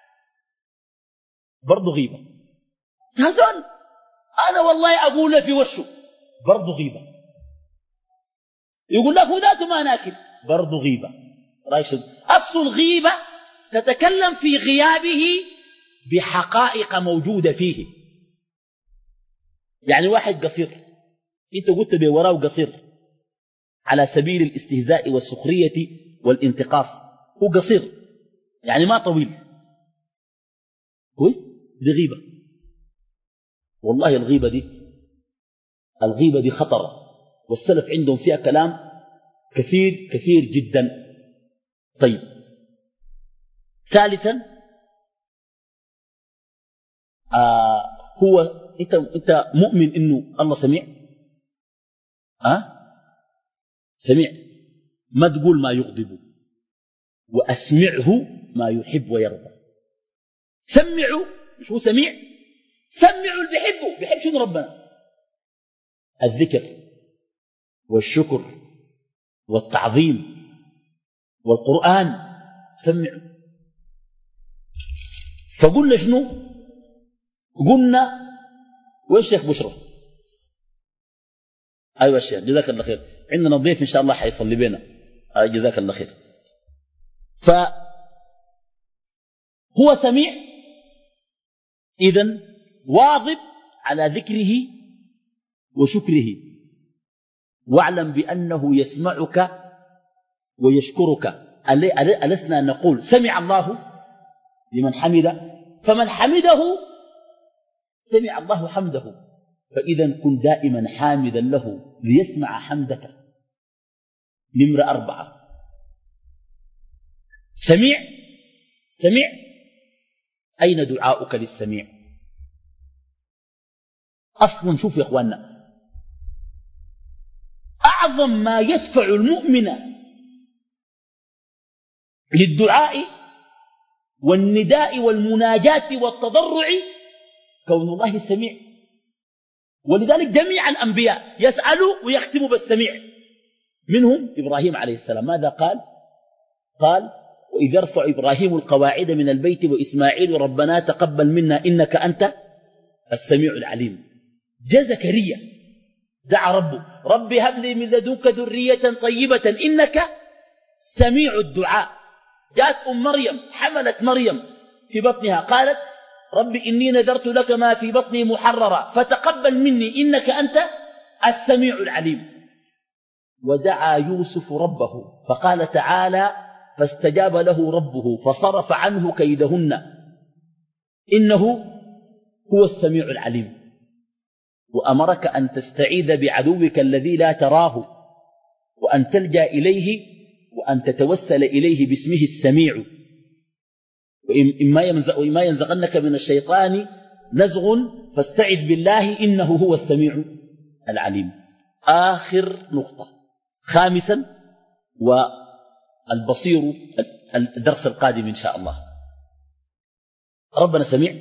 برضو غيبة. يا زول أنا والله أقول في وشه، برضو غيبة. يقول لك ذاته ما ناكل، برضو غيبة. رايشد أصل الغيبة تتكلم في غيابه بحقائق موجودة فيه. يعني واحد قصير انت قلت بي وراه قصير على سبيل الاستهزاء والسخرية والانتقاص، هو قصير يعني ما طويل، كويس؟ دي غيبة. والله الغيبة دي الغيبة دي خطر، والسلف عندهم فيها كلام كثير كثير جدا. طيب ثالثا آه هو انت انت مؤمن انه الله سميع؟ أه؟ سميع، ما تقول ما يغضب، وأسمعه ما يحب ويرضى. سمعوا، مش هو سميع؟ سمعوا اللي بيحبه. بيحب شنو ربنا؟ الذكر والشكر والتعظيم والقرآن. سمعوا. فقلنا شنو؟ قلنا والشيخ بشرى، أيوة الشيخ جزاك الله خير، عندنا ضيف إن شاء الله حيصلي بنا. آه جزاك الله خير. فهو سميع، إذن واظب على ذكره وشكره، واعلم بأنه يسمعك ويشكرك. ألسنا نقول سمع الله لمن حمد، فمن حمده سمع الله حمده، فإذا كن دائما حامدا له ليسمع حمدك. نمرة أربعة، سميع سميع أين دعاؤك للسميع؟ أصلا شوف يا إخواننا، أعظم ما يدفع المؤمن للدعاء والنداء والمناجاة والتضرع كون الله السميع. ولذلك جميع الأنبياء يسألوا ويختموا بالسميع، منهم إبراهيم عليه السلام. ماذا قال؟ قال وإذ يرفع إبراهيم القواعد من البيت وإسماعيل ربنا تقبل منا إنك أنت السميع العليم. جاء زكريا دعا ربه رب هب لي من لدنك ذرية طيبة إنك سميع الدعاء. جاءت أم مريم حملت مريم في بطنها قالت رب إني نذرت لك ما في بطني محررا فتقبل مني إنك أنت السميع العليم. ودعا يوسف ربه فقال تعالى فاستجاب له ربه فصرف عنه كيدهن إنه هو السميع العليم. وأمرك أن تستعيذ بعدوك الذي لا تراه وأن تلجأ إليه وأن تتوسل إليه باسمه السميع. وإما ينزغنك من الشيطان نزغ فاستعذ بالله إنه هو السميع العليم. آخر نقطة خامسا والبصير الدرس القادم إن شاء الله. ربنا سميع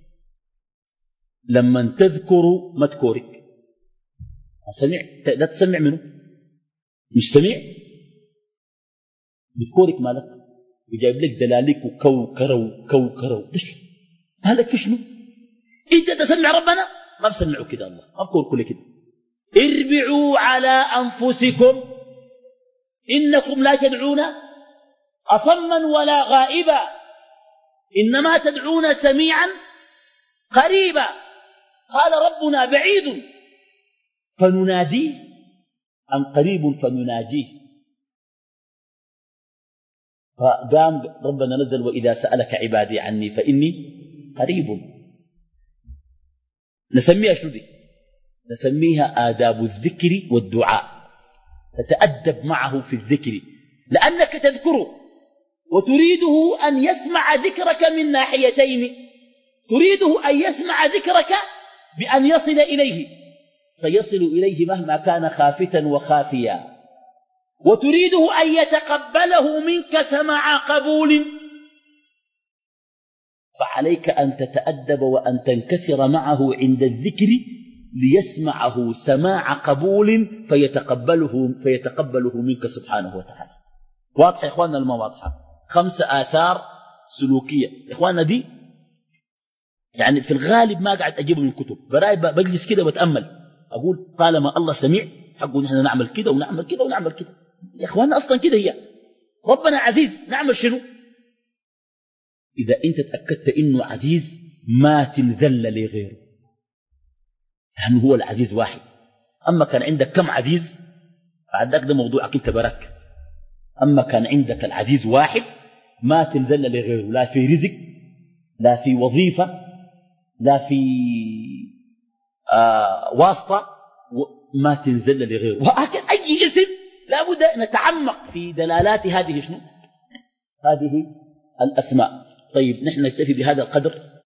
لما تذكر مذكورك سميع. لا تسمع منه مش سميع مذكورك مالك وجايب لك دلالك وكوكرو كوكرو مالك في شنو؟ انت تسمع ربنا ما بسمعوا كده الله ما بكور كل كده. اربعوا على أنفسكم إنكم لا تدعون أصما ولا غائبا إنما تدعون سميعا قريبا. قال ربنا بعيد فنناديه أم قريب فنناجيه. فقام ربنا نزل وإذا سألك عبادي عني فإني قريب. نسميها شنو دي؟ نسميها آداب الذكر والدعاء. تتأدب معه في الذكر لأنك تذكره وتريده أن يسمع ذكرك من ناحيتين. تريده أن يسمع ذكرك بأن يصل إليه سيصل إليه مهما كان خافتا وخافيا. وتريده أن يتقبله منك سماع قبول. فعليك أن تتأدب وأن تنكسر معه عند الذكر ليسمعه سماع قبول فيتقبله, فيتقبله منك سبحانه وتعالى. واضح يا إخواننا الما واضحة؟ خمسة آثار سلوكية إخواننا دي يعني في الغالب ما قاعد أجيبه من الكتب. براي بجلس كده واتأمل أقول طالما الله سميع حقه نحن نعمل كده ونعمل كده ونعمل كده. يا إخواننا أصلا كده هي ربنا عزيز نعمل شنو؟ إذا أنت تأكدت إنه عزيز ما تنذل لغيره لأنه هو العزيز واحد. أما كان عندك كم عزيز بعد ذاك ده موضوعك أنت برك. أما كان عندك العزيز واحد ما تنذل لغيره لا في رزق لا في وظيفة لا في آه واسطة ما تنزل لغيره. وهكذا أي اسم لا بد نتعمق في دلالات هذه شنو؟ هذه الأسماء. طيب نحن نكتفي بهذا القدر